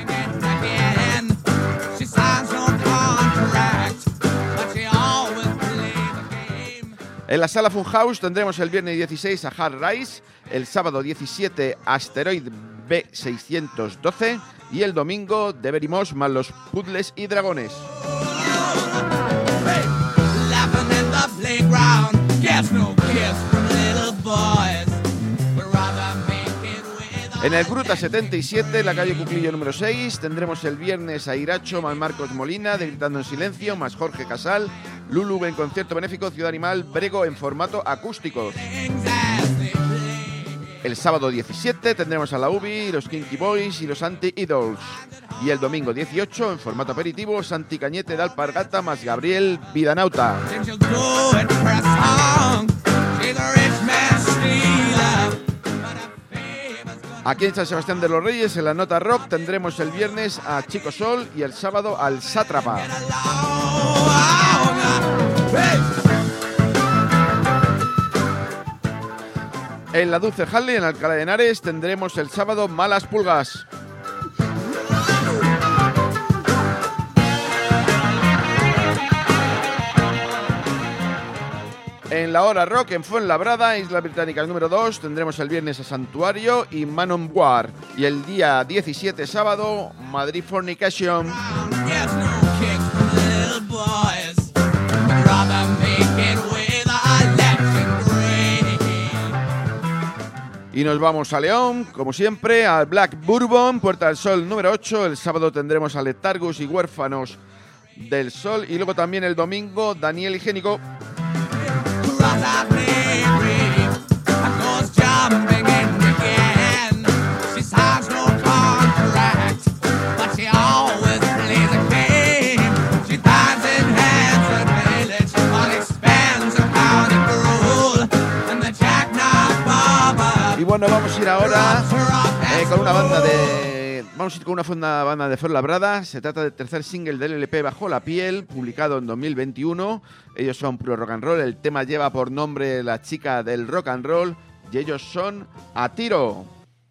En la sala Funhouse tendremos el viernes dieciséis a Hard Rise, el sábado diecisiete Asteroid B seiscientos doce y el domingo de Very Moss más los Puzzles y Dragones. En el Gruta setenta y siete, la calle Cuclillo número seis, tendremos el viernes a Iracho más Marcos Molina de Gritando en Silencio más Jorge Casal, Lulu en concierto benéfico Ciudad Animal, Brego en formato acústico. El sábado diecisiete tendremos a la Ubi, los Kinky Boys y los Anti-Idols. Y el domingo dieciocho, en formato aperitivo, Santi Cañete de Alpargata más Gabriel Vidanauta. Aquí en San Sebastián de los Reyes, en la Nota Rock, tendremos el viernes a Chico Sol y el sábado al Sátrapa. En la Dulce Harley, en Alcalá de Henares, tendremos el sábado Malas Pulgas. En la Hora Rock, en Fuenlabrada, Isla Británica número dos, tendremos el viernes a Santuario y Manon War. Y el día diecisiete, sábado, Madrid Fornication. Y nos vamos a León, como siempre, al Black Bourbon, Puerta del Sol número ocho. El sábado tendremos a Letargus y Huérfanos del Sol. Y luego también el domingo, Daniel Higiénico. Bueno, vamos a ir ahora eh, con una banda de... Vamos a ir con una fonda banda de Fuenlabrada. Se trata del tercer single del L P Bajo la Piel, publicado en dos mil veintiuno. Ellos son puro rock and roll. El tema lleva por nombre La Chica del Rock and Roll y ellos son A Tiro.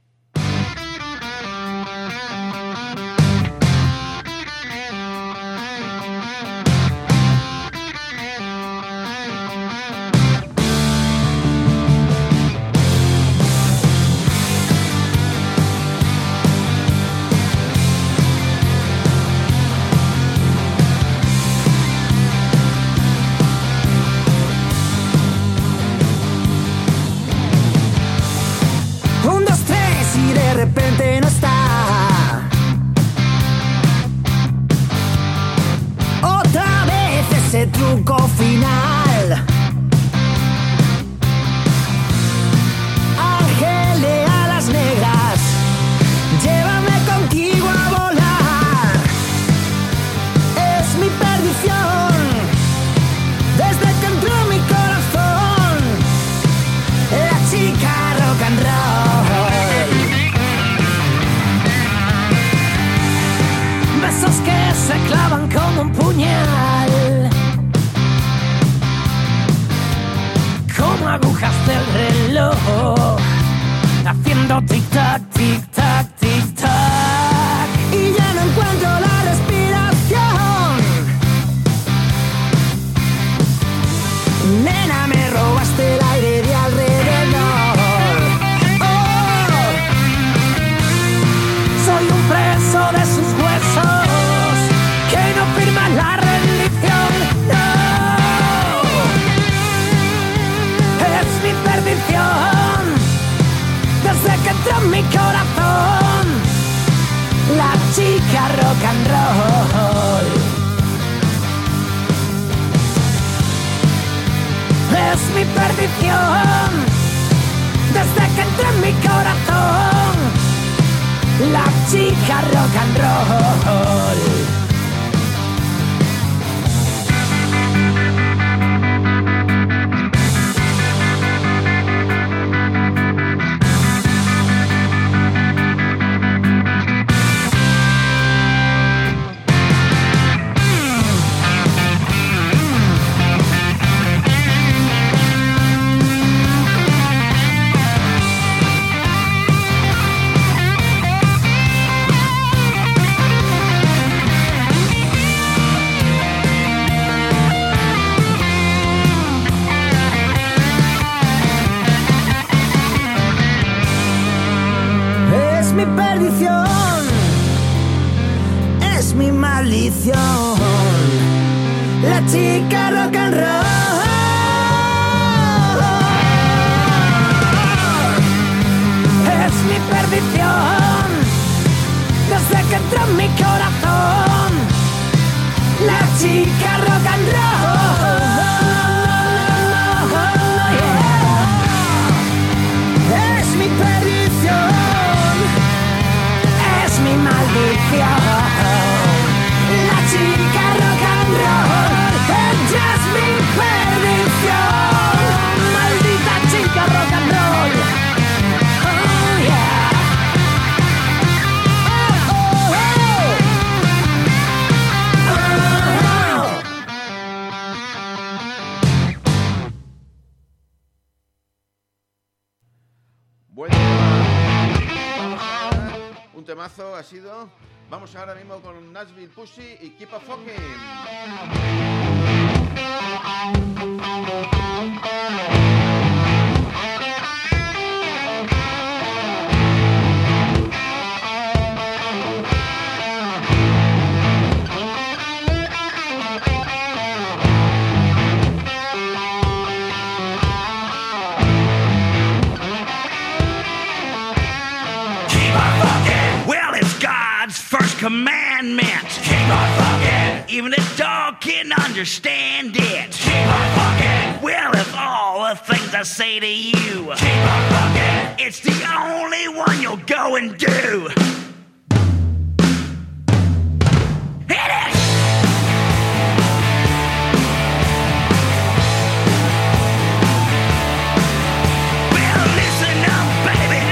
Truco final. Ángel de alas negras, llévame contigo a volar. Es mi perdición, desde que entró en mi corazón la chica rock and roll. Besos que se clavan como un puñal, como agujas del reloj, haciendo tic-tac, tic-tac, tic-tac, y ya no encuentro la respiración. Nena, me robaste el aire de alrededor. Oh, soy un preso de sus huesos que no firma la rendición. No. Desde que entró en mi corazón la chica rock and roll. Es mi perdición, desde que entró en mi corazón la chica rock and roll. Mi perdición, es mi maldición, la chica rock and roll. Es mi perdición, desde que entró en mi corazón la chica rock and roll. Yeah. Es mi perdición, mi maldición, la chica rock and roll. Ella es mi perdición, maldita chica rock and roll. Oh yeah. Oh, oh, oh. Bueno, un temazo ha sido. Vamos ahora mismo con Nashville Pussy y Keep a Fucking. First commandment, keep on fucking. Even a dog can understand it. Keep on fucking. Well, if all the things I say to you, keep on fucking, it's the only one you'll go and do. Hit it! Well, listen up, baby.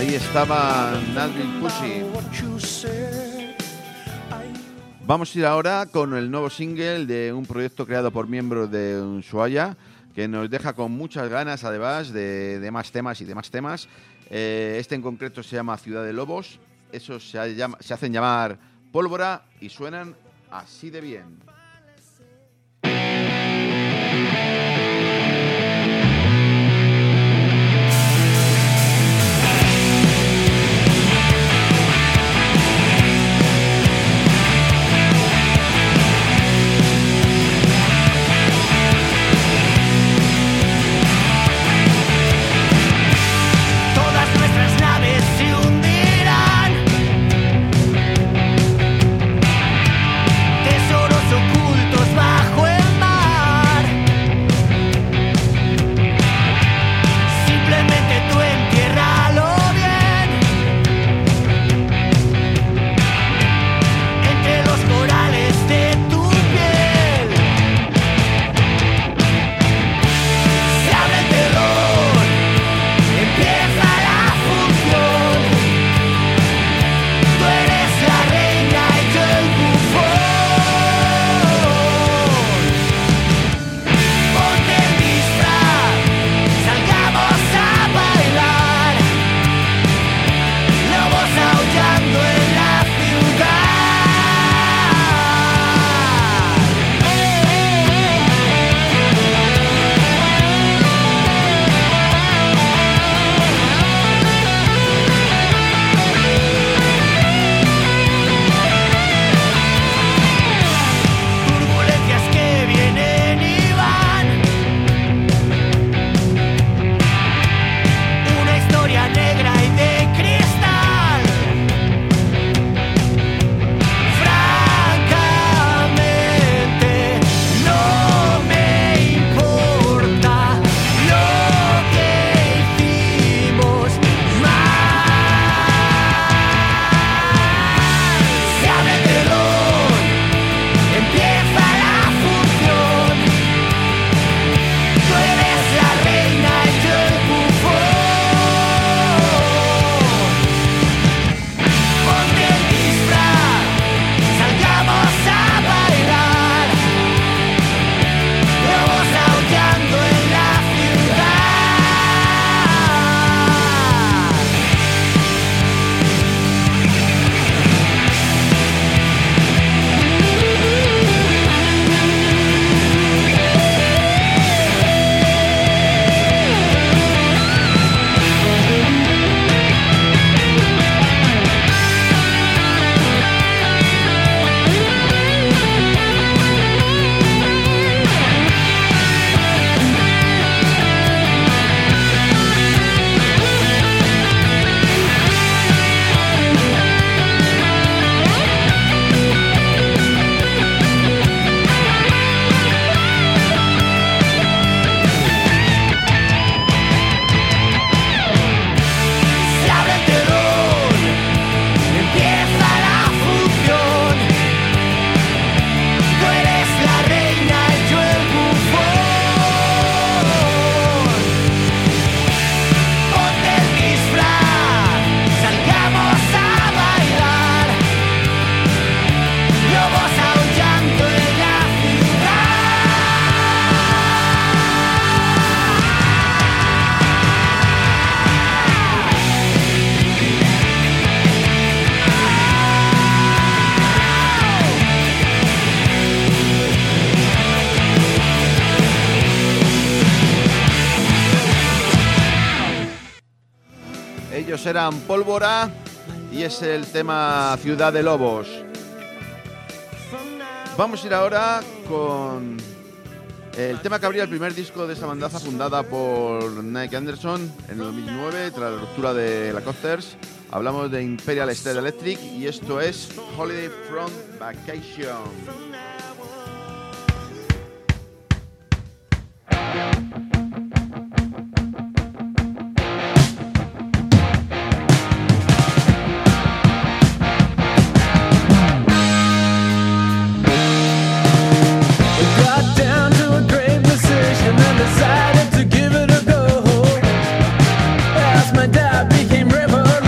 Ahí estaba Nashville Pussy. Vamos a ir ahora con el nuevo single de un proyecto creado por miembros de Ushuaia, que nos deja con muchas ganas, además, de, de más temas y de más temas. Eh, este en concreto se llama Ciudad de Lobos. Esos se, llama, se hacen llamar Pólvora y suenan así de bien. Ellos eran Pólvora y es el tema Ciudad de Lobos. Vamos a ir ahora con el tema que abría el primer disco de esta bandaza fundada por Nick Anderson en el dos mil nueve tras la ruptura de la Coasters. Hablamos de Imperial State Electric y esto es Holiday from Vacation. Decided to give it a go as my dad became reverend.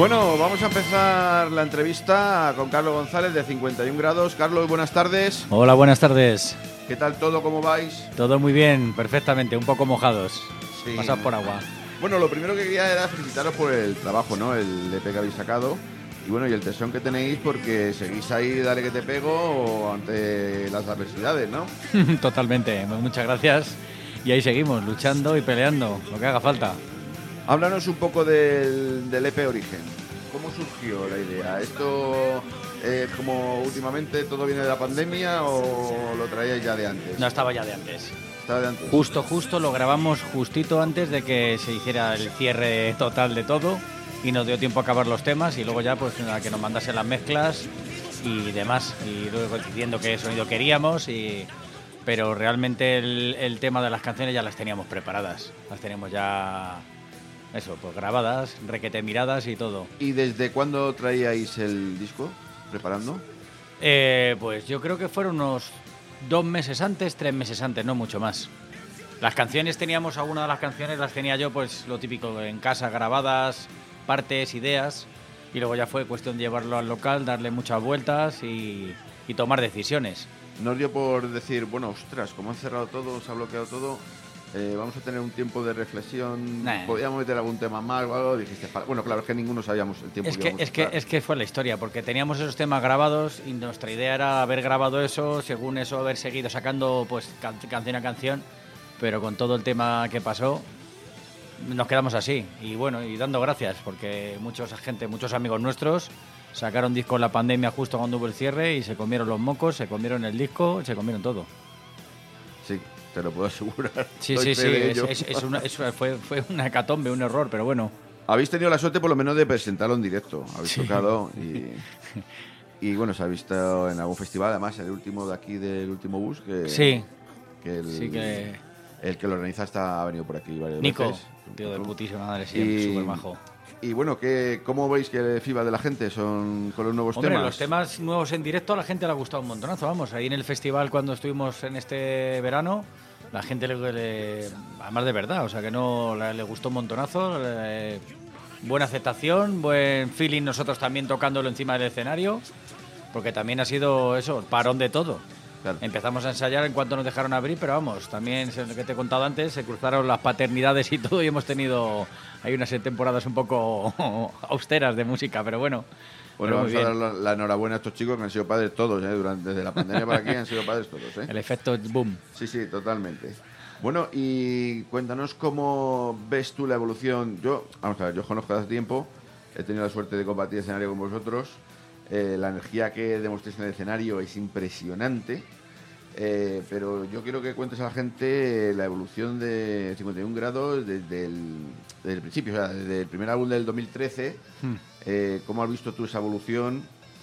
Bueno, vamos a empezar la entrevista con Carlos González de cincuenta y un grados. Carlos, buenas tardes. Hola, buenas tardes. ¿Qué tal todo? ¿Cómo vais? Todo muy bien, perfectamente, un poco mojados. Sí. Pasados por agua. Bueno, lo primero que quería era felicitaros por el trabajo, ¿no? El E P que habéis sacado. Y bueno, y el tesón que tenéis porque seguís ahí, dale que te pego, ante las adversidades, ¿no? Totalmente, muchas gracias. Y ahí seguimos, luchando y peleando, lo que haga falta. Háblanos un poco del, del E P Origen. ¿Cómo surgió la idea? ¿Esto eh, como últimamente todo viene de la pandemia o lo traíais ya de antes? No, estaba ya de antes. Estaba de antes. Justo, justo, lo grabamos justito antes de que se hiciera el cierre total de todo y nos dio tiempo a acabar los temas y luego ya pues a que nos mandasen las mezclas y demás. Y luego diciendo qué sonido queríamos y... Pero realmente el, el tema de las canciones ya las teníamos preparadas. Las teníamos ya... Eso, pues grabadas, requete miradas y todo. ¿Y desde cuándo traíais el disco preparando? Eh, pues yo creo que fueron unos dos meses antes, tres meses antes, no mucho más. Las canciones teníamos, algunas de las canciones las tenía yo, pues lo típico, en casa grabadas, partes, ideas, y luego ya fue cuestión de llevarlo al local, darle muchas vueltas y, y tomar decisiones. Nos dio por decir, bueno, ostras, como han cerrado todo, se ha bloqueado todo... Eh, vamos a tener un tiempo de reflexión. Nah. ¿Podríamos meter algún tema más o algo? Dijiste, bueno, claro, es que ninguno sabíamos el tiempo es que, que íbamos es a que estar. Es que fue la historia, porque teníamos esos temas grabados y nuestra idea era haber grabado eso, según eso haber seguido sacando pues can- canción a canción, pero con todo el tema que pasó nos quedamos así. Y bueno, y dando gracias, porque mucha gente, muchos amigos nuestros sacaron disco en la pandemia justo cuando hubo el cierre y se comieron los mocos, se comieron el disco, se comieron todo. Sí. Te lo puedo asegurar. Sí, sí, sí, es, es, es una, es, fue, fue una hecatombe, un error, pero bueno. Habéis tenido la suerte por lo menos de presentarlo en directo. Habéis sí. tocado y, y bueno, se ha visto en algún festival, además el último de aquí del último bus. Que, sí. Que el, sí que... el que lo organiza está, ha venido por aquí varias Nico, veces. tío de putísima madre, sí, súper majo. Y bueno, ¿qué, ¿cómo veis que el FIBA de la gente son con los nuevos Hombre, temas? Los temas nuevos en directo a la gente le ha gustado un montonazo, vamos. Ahí en el festival cuando estuvimos en este verano... La gente le, le... Además de verdad, o sea que no le, le gustó un montonazo. Le, buena aceptación, buen feeling nosotros también tocándolo encima del escenario. Porque también ha sido eso, parón de todo. Claro. Empezamos a ensayar en cuanto nos dejaron abrir, pero vamos, también, lo que te he contado antes, se cruzaron las paternidades y todo y hemos tenido... Hay unas temporadas un poco austeras de música, pero bueno... Bueno, vamos a dar la, la enhorabuena a estos chicos que han sido padres todos, ¿eh? Durante, desde la pandemia para aquí han sido padres todos, ¿eh? El efecto boom. Sí, sí, totalmente. Bueno, y cuéntanos cómo ves tú la evolución. Yo, vamos a ver, yo os conozco hace tiempo, he tenido la suerte de compartir escenario con vosotros. Eh, la energía que demostréis en el escenario es impresionante. Eh, pero yo quiero que cuentes a la gente la evolución de cincuenta y un grados desde el, desde el principio, o sea, desde el primer álbum del dos mil trece. Hmm. Eh, ¿Cómo has visto tú esa evolución?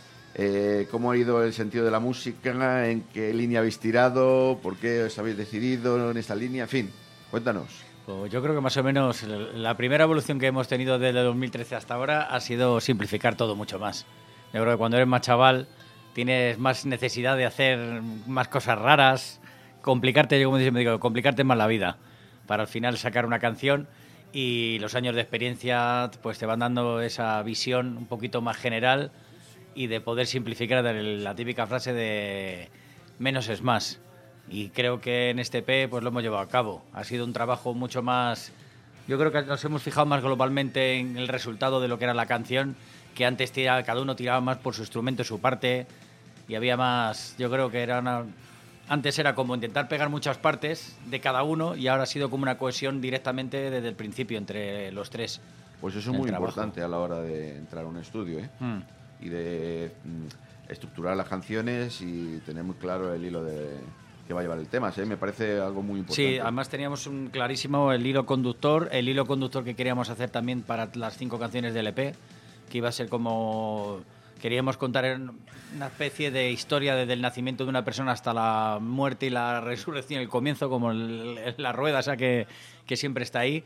Eh, ¿Cómo ha ido el sentido de la música? ¿En qué línea habéis tirado? ¿Por qué os habéis decidido en esta línea? En fin, cuéntanos. Pues yo creo que más o menos la primera evolución que hemos tenido desde el dos mil trece hasta ahora ha sido simplificar todo mucho más. Yo creo que cuando eres más chaval tienes más necesidad de hacer más cosas raras, complicarte, yo como me digo, complicarte más la vida para al final sacar una canción. Y los años de experiencia pues te van dando esa visión un poquito más general y de poder simplificar la típica frase de menos es más. Y creo que en este E P pues lo hemos llevado a cabo. Ha sido un trabajo mucho más... Yo creo que nos hemos fijado más globalmente en el resultado de lo que era la canción, que antes tiraba, cada uno tiraba más por su instrumento, su parte, y había más... Yo creo que era una... Antes era como intentar pegar muchas partes de cada uno y ahora ha sido como una cohesión directamente desde el principio entre los tres. Pues eso es muy trabajo. importante a la hora de entrar a un estudio, ¿eh? Mm. Y de mm, estructurar las canciones y tener muy claro el hilo de que va a llevar el tema, ¿eh? Me parece algo muy importante. Sí, además teníamos un clarísimo el hilo conductor, el hilo conductor que queríamos hacer también para las cinco canciones del E P, que iba a ser como... Queríamos contar una especie de historia desde el nacimiento de una persona hasta la muerte y la resurrección, el comienzo, como el, la rueda esa que, que siempre está ahí.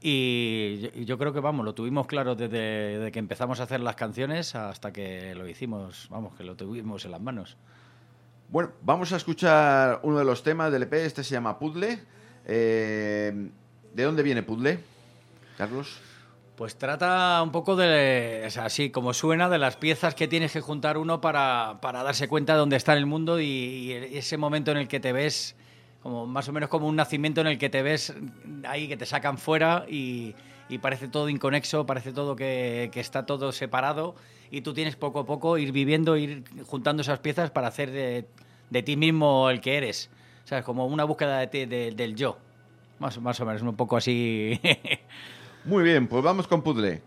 Y yo, yo creo que, vamos, lo tuvimos claro desde, desde que empezamos a hacer las canciones hasta que lo hicimos, vamos, que lo tuvimos en las manos. Bueno, vamos a escuchar uno de los temas del E P, este se llama Puzzle. Eh, ¿De dónde viene Puzzle, Carlos? Pues trata un poco de, o sea, así como suena, de las piezas que tienes que juntar uno para, para darse cuenta de dónde está en el mundo y, y ese momento en el que te ves, como más o menos como un nacimiento en el que te ves ahí, que te sacan fuera y, y parece todo inconexo, parece todo que, que está todo separado y tú tienes poco a poco ir viviendo, ir juntando esas piezas para hacer de, de ti mismo el que eres. O sea, es como una búsqueda de ti, de, del yo. Más, más o menos, un poco así. Muy bien, pues vamos con Puzzle.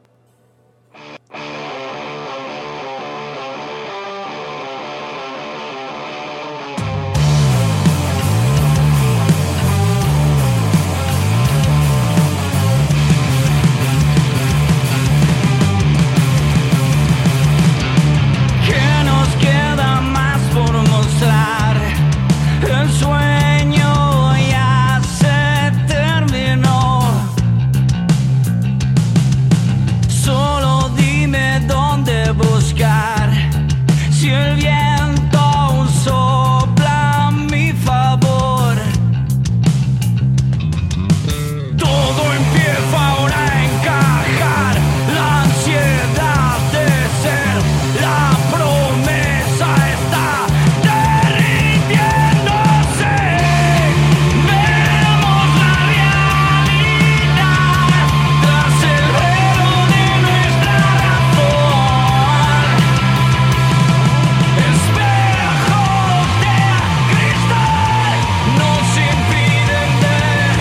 ¿Qué nos queda más por mostrar? El sueño ya se terminó. Solo dime dónde buscar. Si el viento aún sopla a mi favor. Todo empieza ahora a encajar. La ansiedad de ser, la promesa está derritiéndose. Vemos la realidad tras el velo de nuestra razón. Espejos de cristal nos impiden ver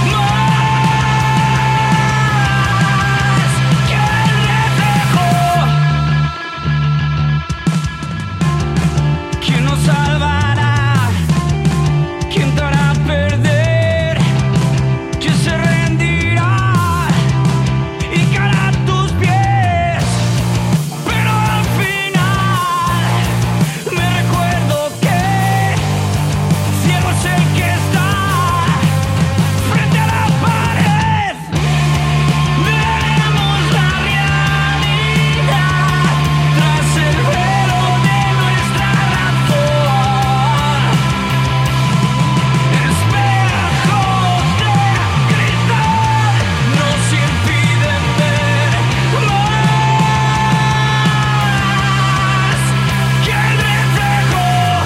más que el reflejo. ¿Quién nos salvará? ¿Quién te hará perder? ¿Quién se rendirá y caerá a tus pies? Pero al final me recuerdo que ciego es el que está frente a la pared. Veremos la realidad tras el velo de nuestra razón. Espejos de cristal nos impiden ver más que el reflejo.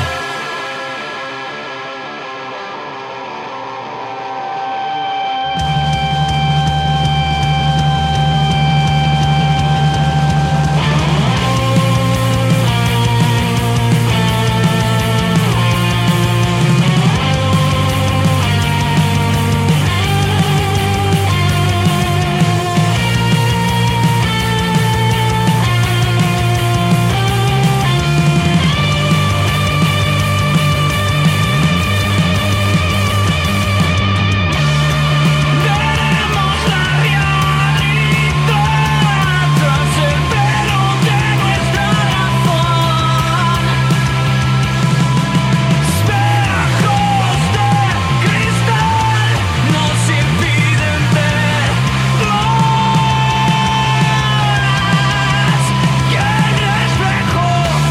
Veremos la realidad tras el velo de nuestra razón. Espejos de cristal nos impiden ver más que el reflejo.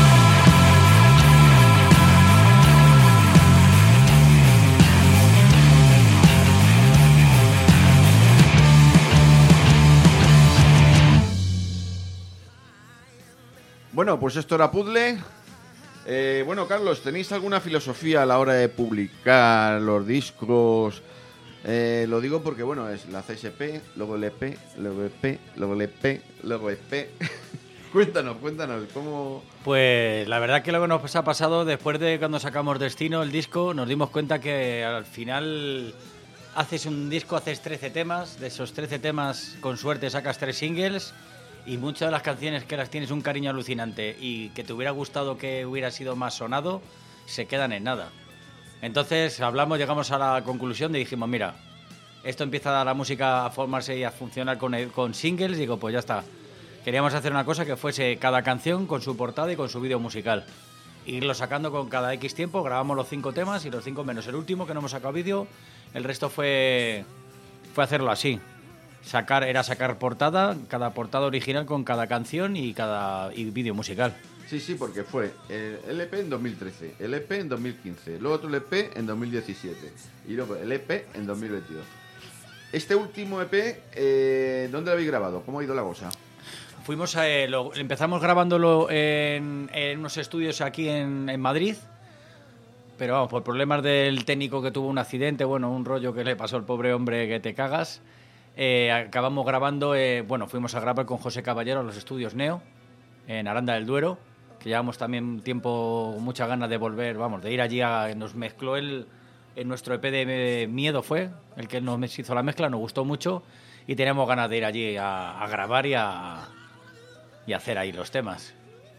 Bueno, pues esto era Puzzle. Eh, bueno, Carlos, ¿tenéis alguna filosofía a la hora de publicar los discos? Eh, lo digo porque, bueno, es la C S P, luego el E P, luego E P, luego el E P, luego E P. Cuéntanos, cuéntanos, ¿cómo...? Pues la verdad que lo que nos ha pasado después de cuando sacamos Destino, el disco, nos dimos cuenta que al final haces un disco, haces trece temas, de esos trece temas con suerte sacas tres singles y muchas de las canciones que las tienes un cariño alucinante y que te hubiera gustado que hubiera sido más sonado, se quedan en nada. Entonces hablamos, llegamos a la conclusión y dijimos, mira, esto empieza a la música a formarse y a funcionar con, con singles, digo, pues ya está. Queríamos hacer una cosa que fuese cada canción con su portada y con su vídeo musical. Irlo sacando con cada X tiempo, grabamos los cinco temas y los cinco menos el último que no hemos sacado vídeo, el resto fue, fue hacerlo así. Sacar, era sacar portada, cada portada original con cada canción y cada y vídeo musical. Sí, sí, porque fue el L P en dos mil trece, el E P en dos mil quince, luego otro L P en dos mil diecisiete y luego el E P en dos mil veintidós. Este último E P, eh, ¿dónde lo habéis grabado? ¿Cómo ha ido la cosa? Fuimos a, eh, lo, empezamos grabándolo en, en unos estudios aquí en, en Madrid, pero vamos, por problemas del técnico que tuvo un accidente, bueno, un rollo que le pasó al pobre hombre que te cagas, eh, acabamos grabando, eh, bueno, fuimos a grabar con José Caballero a los estudios Neo, en Aranda del Duero, que llevamos también tiempo, muchas ganas de volver, vamos, de ir allí, a, nos mezcló el, en nuestro E P de Miedo fue, el que nos hizo la mezcla, nos gustó mucho y teníamos ganas de ir allí a, a grabar y a... y hacer ahí los temas.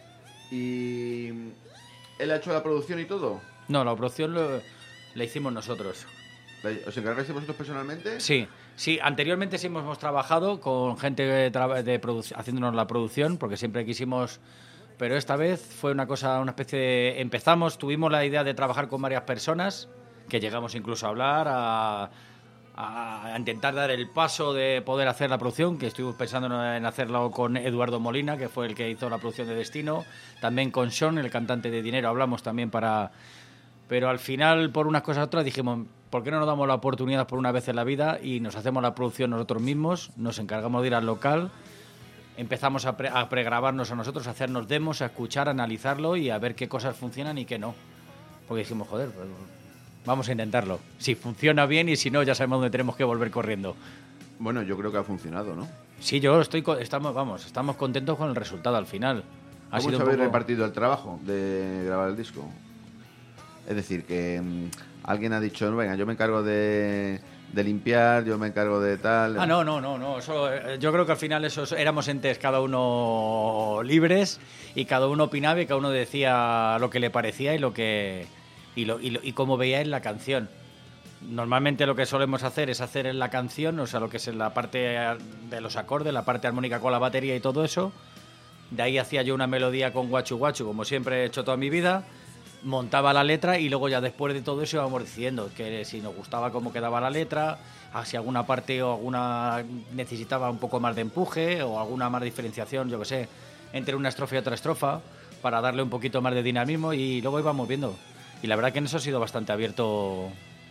¿Y él ha hecho la producción y todo? No, la producción lo, la hicimos nosotros. ¿Os encargáis vosotros personalmente? Sí, sí. Anteriormente sí hemos, hemos trabajado con gente de, de produ- haciéndonos la producción, porque siempre quisimos... Pero esta vez fue una cosa, una especie de... Empezamos, tuvimos la idea de trabajar con varias personas, que llegamos incluso a hablar, a... a intentar dar el paso de poder hacer la producción, que estuvimos pensando en hacerlo con Eduardo Molina, que fue el que hizo la producción de Destino, también con Sean, el cantante de Dinero, hablamos también para... Pero al final, por unas cosas u otras, dijimos, ¿por qué no nos damos la oportunidad por una vez en la vida y nos hacemos la producción nosotros mismos, nos encargamos de ir al local, empezamos a, pre- a pregrabarnos a nosotros, a hacernos demos, a escuchar, a analizarlo y a ver qué cosas funcionan y qué no? Porque dijimos, joder, pues... vamos a intentarlo. Si funciona bien y si no, ya sabemos dónde tenemos que volver corriendo. Bueno, yo creo que ha funcionado, ¿no? Sí, yo estoy, co- estamos, vamos, estamos contentos con el resultado al final. Ha ¿Cómo sido os un habéis poco... repartido el trabajo de grabar el disco? Es decir, que mmm, alguien ha dicho, venga, yo me encargo de, de limpiar, yo me encargo de tal... Ah, no, no, no, no. Eso, eh, yo creo que al final esos éramos entes cada uno libres y cada uno opinaba y cada uno decía lo que le parecía y lo que y, lo, y, lo, y cómo veía en la canción. Normalmente lo que solemos hacer es hacer en la canción, o sea, lo que es en la parte de los acordes, la parte armónica con la batería y todo eso. De ahí hacía yo una melodía con guachu guachu, como siempre he hecho toda mi vida. Montaba la letra y luego ya después de todo eso íbamos diciendo que si nos gustaba cómo quedaba la letra, si alguna parte o alguna necesitaba un poco más de empuje o alguna más diferenciación, yo que sé, entre una estrofa y otra estrofa, para darle un poquito más de dinamismo y luego íbamos viendo. Y la verdad que en eso ha sido bastante abierto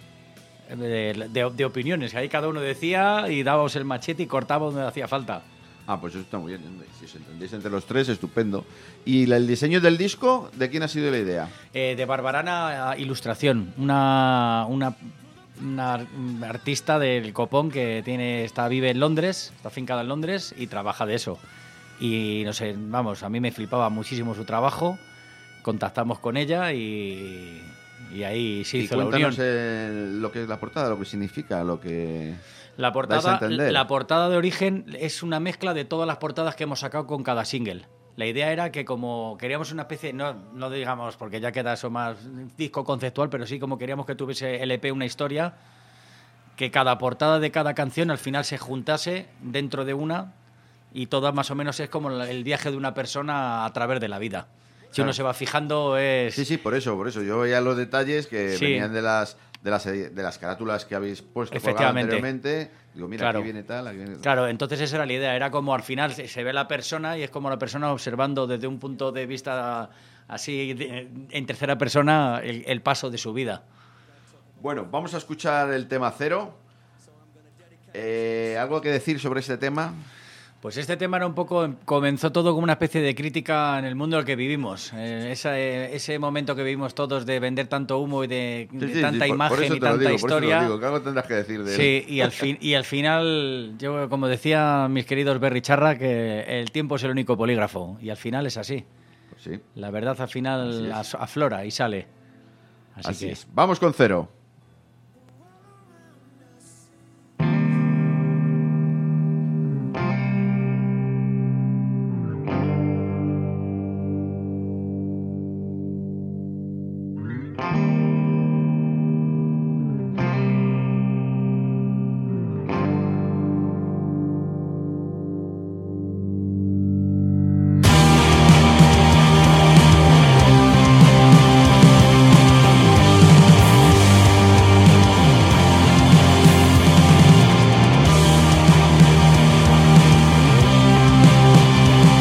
de, de, de opiniones. Ahí cada uno decía y dábamos el machete y cortábamos donde hacía falta. Ah, pues eso está muy bien. Si os entendéis entre los tres, estupendo. ¿Y la- el diseño del disco, de quién ha sido la idea? Eh, de Barbarana Ilustración, una, una, una artista del copón que tiene está vive en Londres, está afincada en Londres y trabaja de eso. Y no sé, vamos, a mí me flipaba muchísimo su trabajo, contactamos con ella y, y ahí se Y hizo la unión. cuéntanos el- lo que es la portada, lo que significa, lo que... La dais a portada, entender. la portada de Origen es una mezcla de todas las portadas que hemos sacado con cada single. La idea era que como queríamos una especie, no, no digamos, porque ya queda eso más disco conceptual, pero sí como queríamos que tuviese el E P una historia, que cada portada de cada canción al final se juntase dentro de una y todas más o menos es como el viaje de una persona a través de la vida. Si Claro. uno se va fijando es... Sí, sí, por eso, por eso. Yo veía los detalles que Sí. venían de las de las de las carátulas que habéis puesto colgadas Efectivamente. anteriormente. Digo, mira, Claro. aquí viene tal, aquí viene tal. Claro, entonces esa era la idea, era como al final se, se ve la persona y es como la persona observando desde un punto de vista así de- en tercera persona el, el paso de su vida. Bueno, vamos a escuchar el tema Cero. Eh, ¿Algo que decir sobre este tema? Pues este tema era un poco, comenzó todo como una especie de crítica en el mundo en el que vivimos. Eh, esa, eh, ese momento que vivimos todos de vender tanto humo y de, Sí, de sí, tanta sí, por- imagen por eso y te lo tanta digo, por eso te lo historia. digo, que algo tendrás que decir de él. Sí, y al, fin, y al final, yo como decía mis queridos Berry Charra, que el tiempo es el único polígrafo. Y al final es así. Pues sí, La verdad al final Así es. as- aflora y sale. Así, así que es. Vamos con Cero.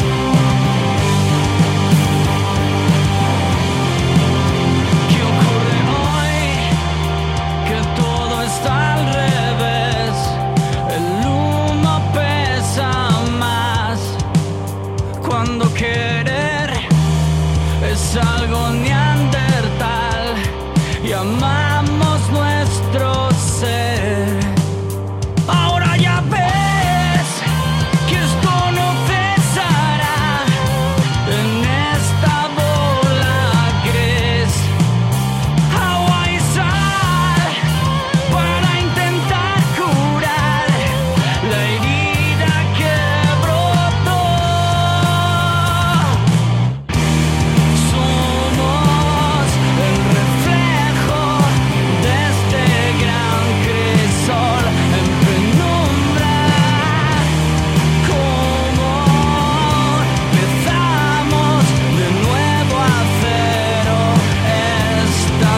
¿Qué ocurre Somos algo neandertal y amamos nuestro ser. Ahora ya ves que esto no cesará en esta bola gris. Agua y sal para intentar curar la herida que brotó. Somos el reflejo de este gran crisol en penumbra. Como empezamos de nuevo a cero esta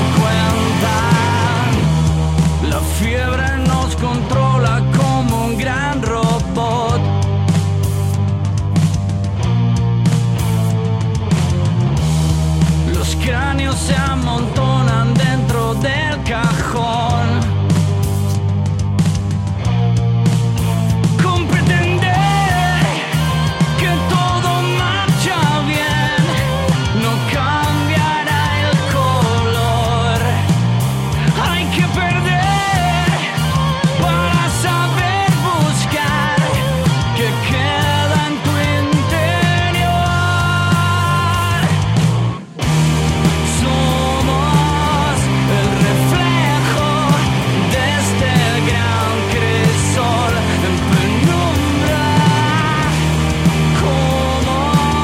cuenta. La fiebre nos controla como un gran robot. Los cráneos se amontonan dentro del cajón. Con pretender que todo marcha bien, no cambiará el color. Hay que perder para saber buscar qué queda en tu interior. Somos el reflejo de este gran crisol en penumbra. Como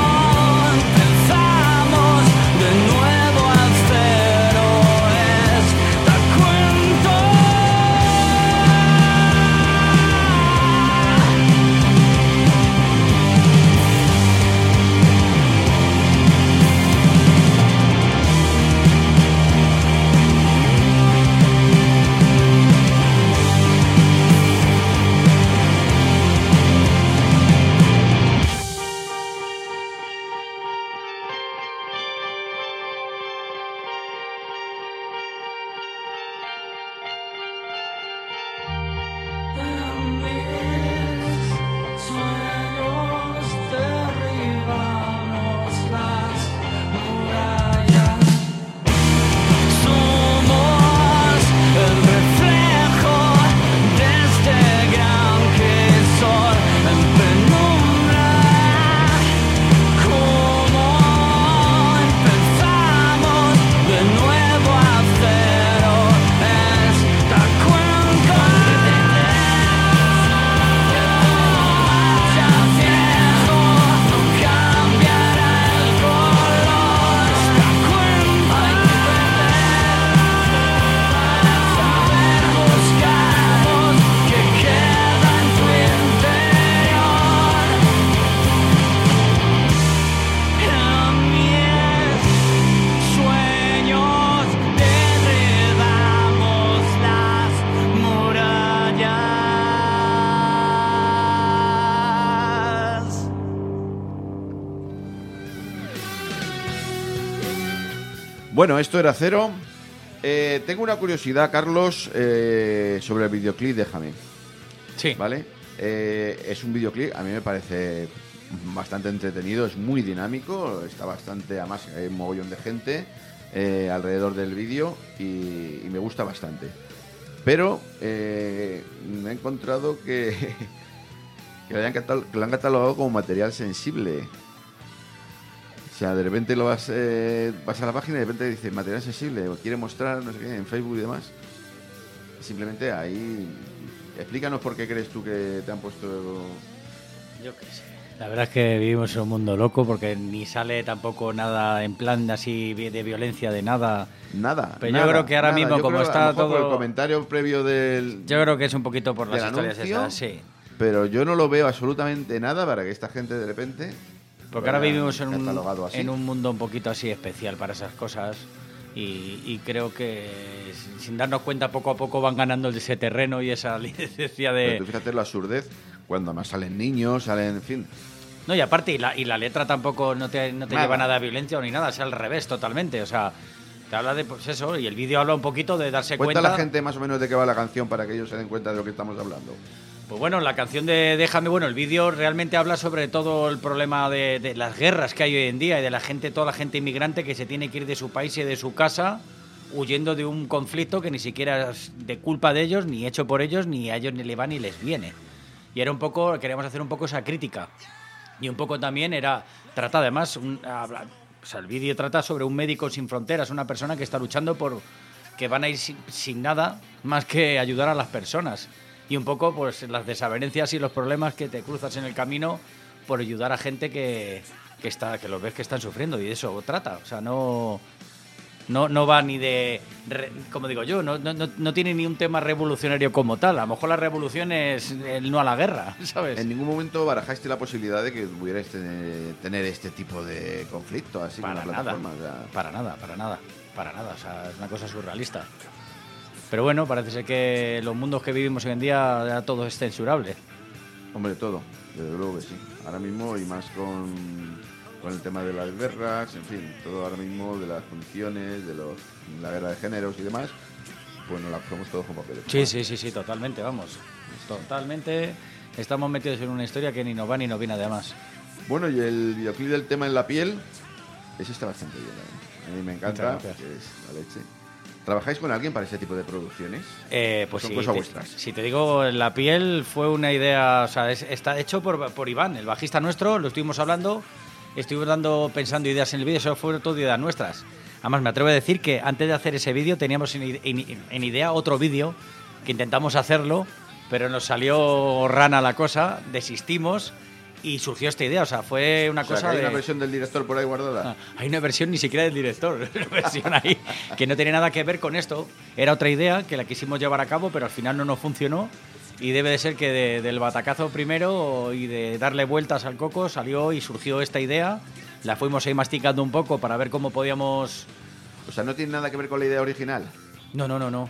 empezamos de nuevo a cero esta cuenta. En mis sueños derribamos las murallas. Somos el reflejo de este gran crisol en penumbra. Como empezamos de nuevo a cero esta cuenta. Ya viejo, no cambiará el color. Esta cuenta hay que perder para saber buscar qué queda en tu interior. En mis sueños derribamos las murallas. Bueno, esto era Cero. Eh, tengo una curiosidad, Carlos, eh, sobre el videoclip de Jamie. Sí. ¿Vale? Eh, es un videoclip, a mí me parece bastante entretenido, es muy dinámico, está bastante, además hay un mogollón de gente eh, alrededor del vídeo y, y me gusta bastante. Pero eh, me he encontrado que, que, lo hayan catal- que lo han catalogado como material sensible. O sea, de repente lo vas, eh, vas a la página y de repente dice material sensible, o quiere mostrar, no sé qué, en Facebook y demás. Simplemente ahí... Explícanos por qué crees tú que te han puesto... Yo qué sé. La verdad es que vivimos en un mundo loco porque ni sale tampoco nada en plan así de violencia, de nada. Nada. Pero nada, yo creo que ahora nada. mismo, Yo como creo, está a lo mejor todo... por el comentario previo del... Yo creo que es un poquito por las del historias anuncio, esas, sí. Pero yo no lo veo absolutamente nada para que esta gente de repente... Porque ahora lo hayan vivimos en un, catalogado así. en un mundo un poquito así especial para esas cosas y, y creo que sin darnos cuenta poco a poco van ganando ese terreno y esa licencia de... Pero tú fíjate la absurdez, cuando además salen niños, salen, en fin... No, y aparte, y la, y la letra tampoco no te, no te Nada. lleva nada de violencia ni nada, es al revés totalmente, o sea... Te habla de pues eso, y el vídeo habla un poquito de darse Cuenta cuenta... la gente más o menos de qué va la canción para que ellos se den cuenta de lo que estamos hablando. Pues bueno, la canción de Déjame, bueno, el vídeo realmente habla sobre todo el problema de, de las guerras que hay hoy en día y de la gente, toda la gente inmigrante que se tiene que ir de su país y de su casa huyendo de un conflicto que ni siquiera es de culpa de ellos, ni hecho por ellos, ni a ellos ni le va ni les viene. Y era un poco, queríamos hacer un poco esa crítica. Y un poco también era, trata además, un, habla, o sea, el vídeo trata sobre un médico sin fronteras, una persona que está luchando por que van a ir sin, sin nada más que ayudar a las personas. Y un poco pues las desavenencias y los problemas que te cruzas en el camino por ayudar a gente que, que está que los ves que están sufriendo, y de eso trata. O sea, no no no va ni de, como digo yo, no, no, no tiene ni un tema revolucionario como tal. A lo mejor la revolución es el no a la guerra, ¿sabes? En ningún momento barajaste la posibilidad de que pudierais tener, tener este tipo de conflicto así Para con la nada, plataforma. O sea, para nada, para nada, para nada. O sea, es una cosa surrealista. Pero bueno, parece ser que los mundos que vivimos hoy en día ya todo es censurable. hombre, todo, desde luego que sí. Ahora mismo, y más con, con el tema de las guerras, en fin, todo ahora mismo, de las condiciones, de los, la guerra de géneros y demás, pues nos la cogemos todos con papeles. Sí, sí, sí, sí, totalmente, vamos. Totalmente. Estamos metidos en una historia que ni nos va ni nos viene además. Bueno, y el videoclip del tema en la piel, ese está bastante bien, ¿eh? A mí me encanta, Muchas porque es la leche. ¿Trabajáis con alguien para ese tipo de producciones? Eh, pues Son sí, cosas te- vuestras. Si te digo, La piel fue una idea, o sea, es- está hecho por, por Iván, el bajista nuestro, lo estuvimos hablando, estuvimos dando, pensando ideas en el vídeo, eso fueron todo ideas nuestras. Además, me atrevo a decir que antes de hacer ese vídeo teníamos en, ide- en- en idea otro vídeo que intentamos hacerlo, pero nos salió rana la cosa, desistimos y surgió esta idea. O sea, fue una O sea, cosa que hay de... una versión del director por ahí guardada. Ah, hay una versión ni siquiera del director, una versión ahí que no tiene nada que ver con esto. Era otra idea que la quisimos llevar a cabo, pero al final no nos funcionó. Y debe de ser que de- del batacazo primero y de darle vueltas al coco salió y surgió esta idea. La fuimos ahí masticando un poco para ver cómo podíamos... O sea, no tiene nada que ver con la idea original. No, no, no, no.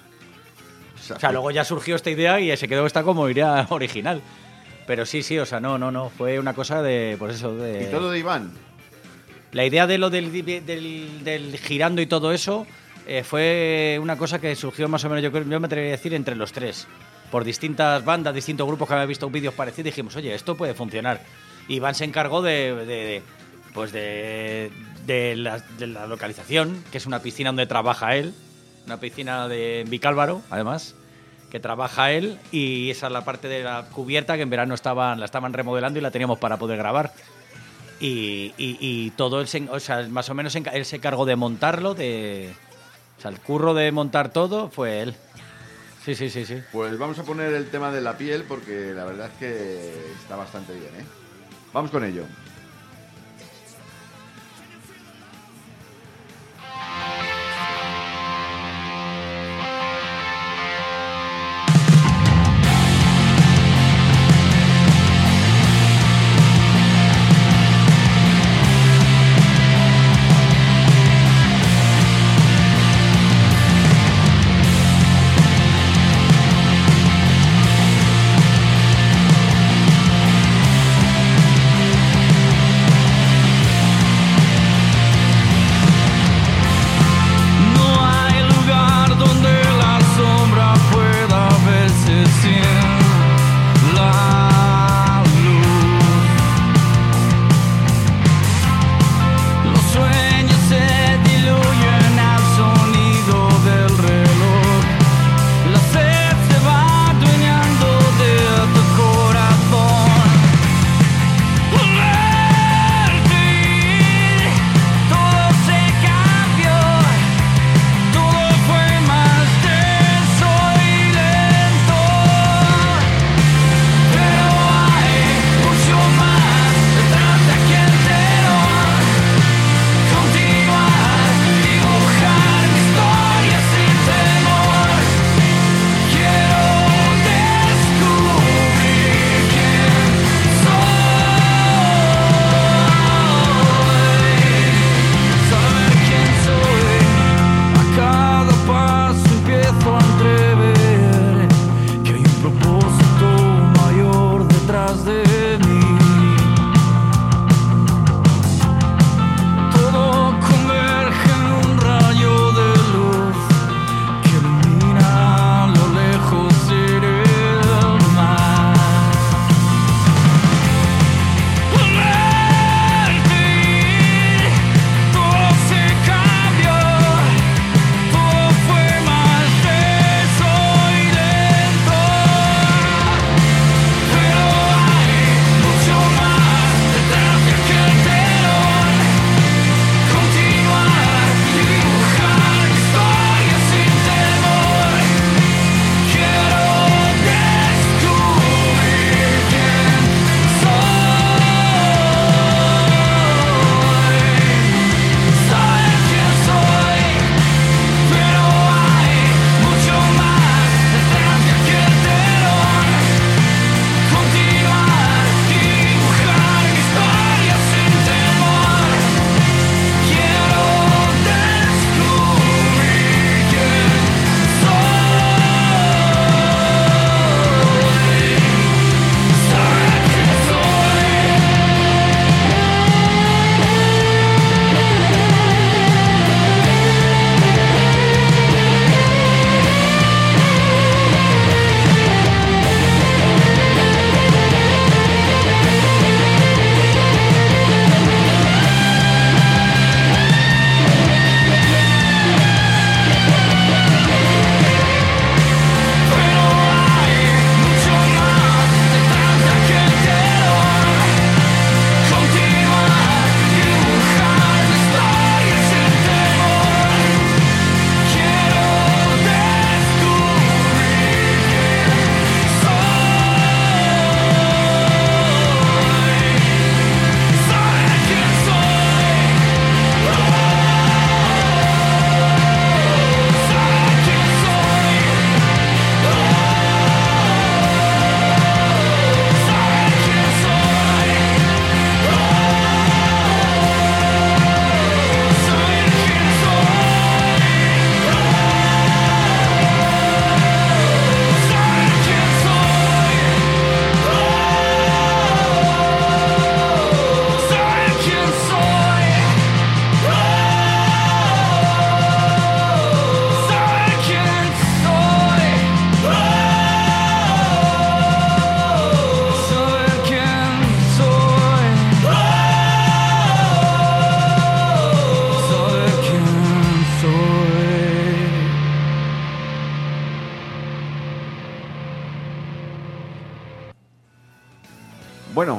O sea, O sea, luego ya surgió esta idea y se quedó esta como idea original. Pero sí, sí, o sea, no, no, no. Fue una cosa de, pues eso, de... Y todo de Iván. La idea de lo del, del, del girando y todo eso eh, fue una cosa que surgió más o menos, yo, creo, yo me atrevería a decir, entre los tres. Por distintas bandas, distintos grupos que habían visto vídeos parecidos, dijimos, oye, esto puede funcionar. Y Iván se encargó de, de, de, pues de, de, la, de la localización, que es una piscina donde trabaja él. Una piscina de Vicálvaro, además, que trabaja él. Y esa es la parte de la cubierta que en verano estaban, la estaban remodelando y la teníamos para poder grabar. Y, y, y todo, él se, o sea, más o menos él se encargó de montarlo, de, o sea, el curro de montar todo fue él. Sí, sí, sí, sí. Pues vamos a poner el tema de la piel porque la verdad es que está bastante bien, ¿eh? Vamos con ello. Thank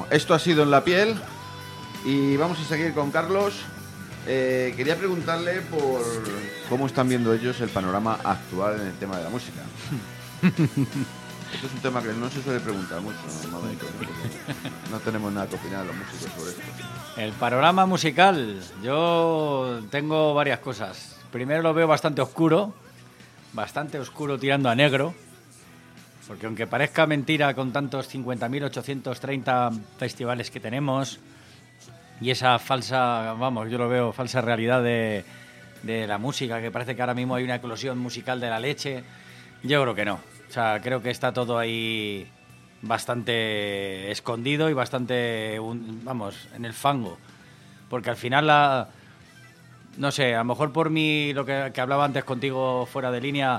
Bueno, esto ha sido En la piel y vamos a seguir con Carlos. Eh, quería preguntarle por cómo están viendo ellos el panorama actual en el tema de la música. Esto es un tema que no se suele preguntar mucho, normalmente. No tenemos nada que opinar los músicos sobre esto. El panorama musical, yo tengo varias cosas. Primero lo veo bastante oscuro, bastante oscuro tirando a negro, porque aunque parezca mentira con tantos cincuenta mil ochocientos treinta festivales que tenemos y esa falsa, vamos, yo lo veo, falsa realidad de, de la música, que parece que ahora mismo hay una eclosión musical de la leche, yo creo que no. O sea, creo que está todo ahí bastante escondido y bastante, un, vamos, en el fango. Porque al final, la, no sé, a lo mejor por mí, lo que, que hablaba antes contigo fuera de línea,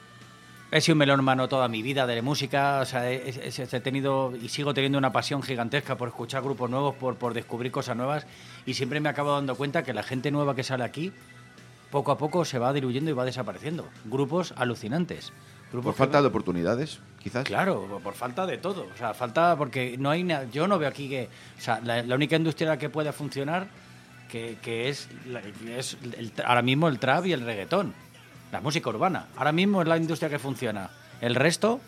he sido un melómano toda mi vida de música. O sea, he, he, he tenido y sigo teniendo una pasión gigantesca por escuchar grupos nuevos, por, por descubrir cosas nuevas. Y siempre me acabo dando cuenta que la gente nueva que sale aquí, poco a poco se va diluyendo y va desapareciendo. Grupos alucinantes. Por falta de oportunidades, quizás. Claro, por falta de todo. O sea, falta porque no hay na- yo no veo aquí que, o sea, la, la única industria que puede funcionar que, que es, la, que es el, ahora mismo el trap y el reggaetón, la música urbana. Ahora mismo es la industria que funciona. El resto,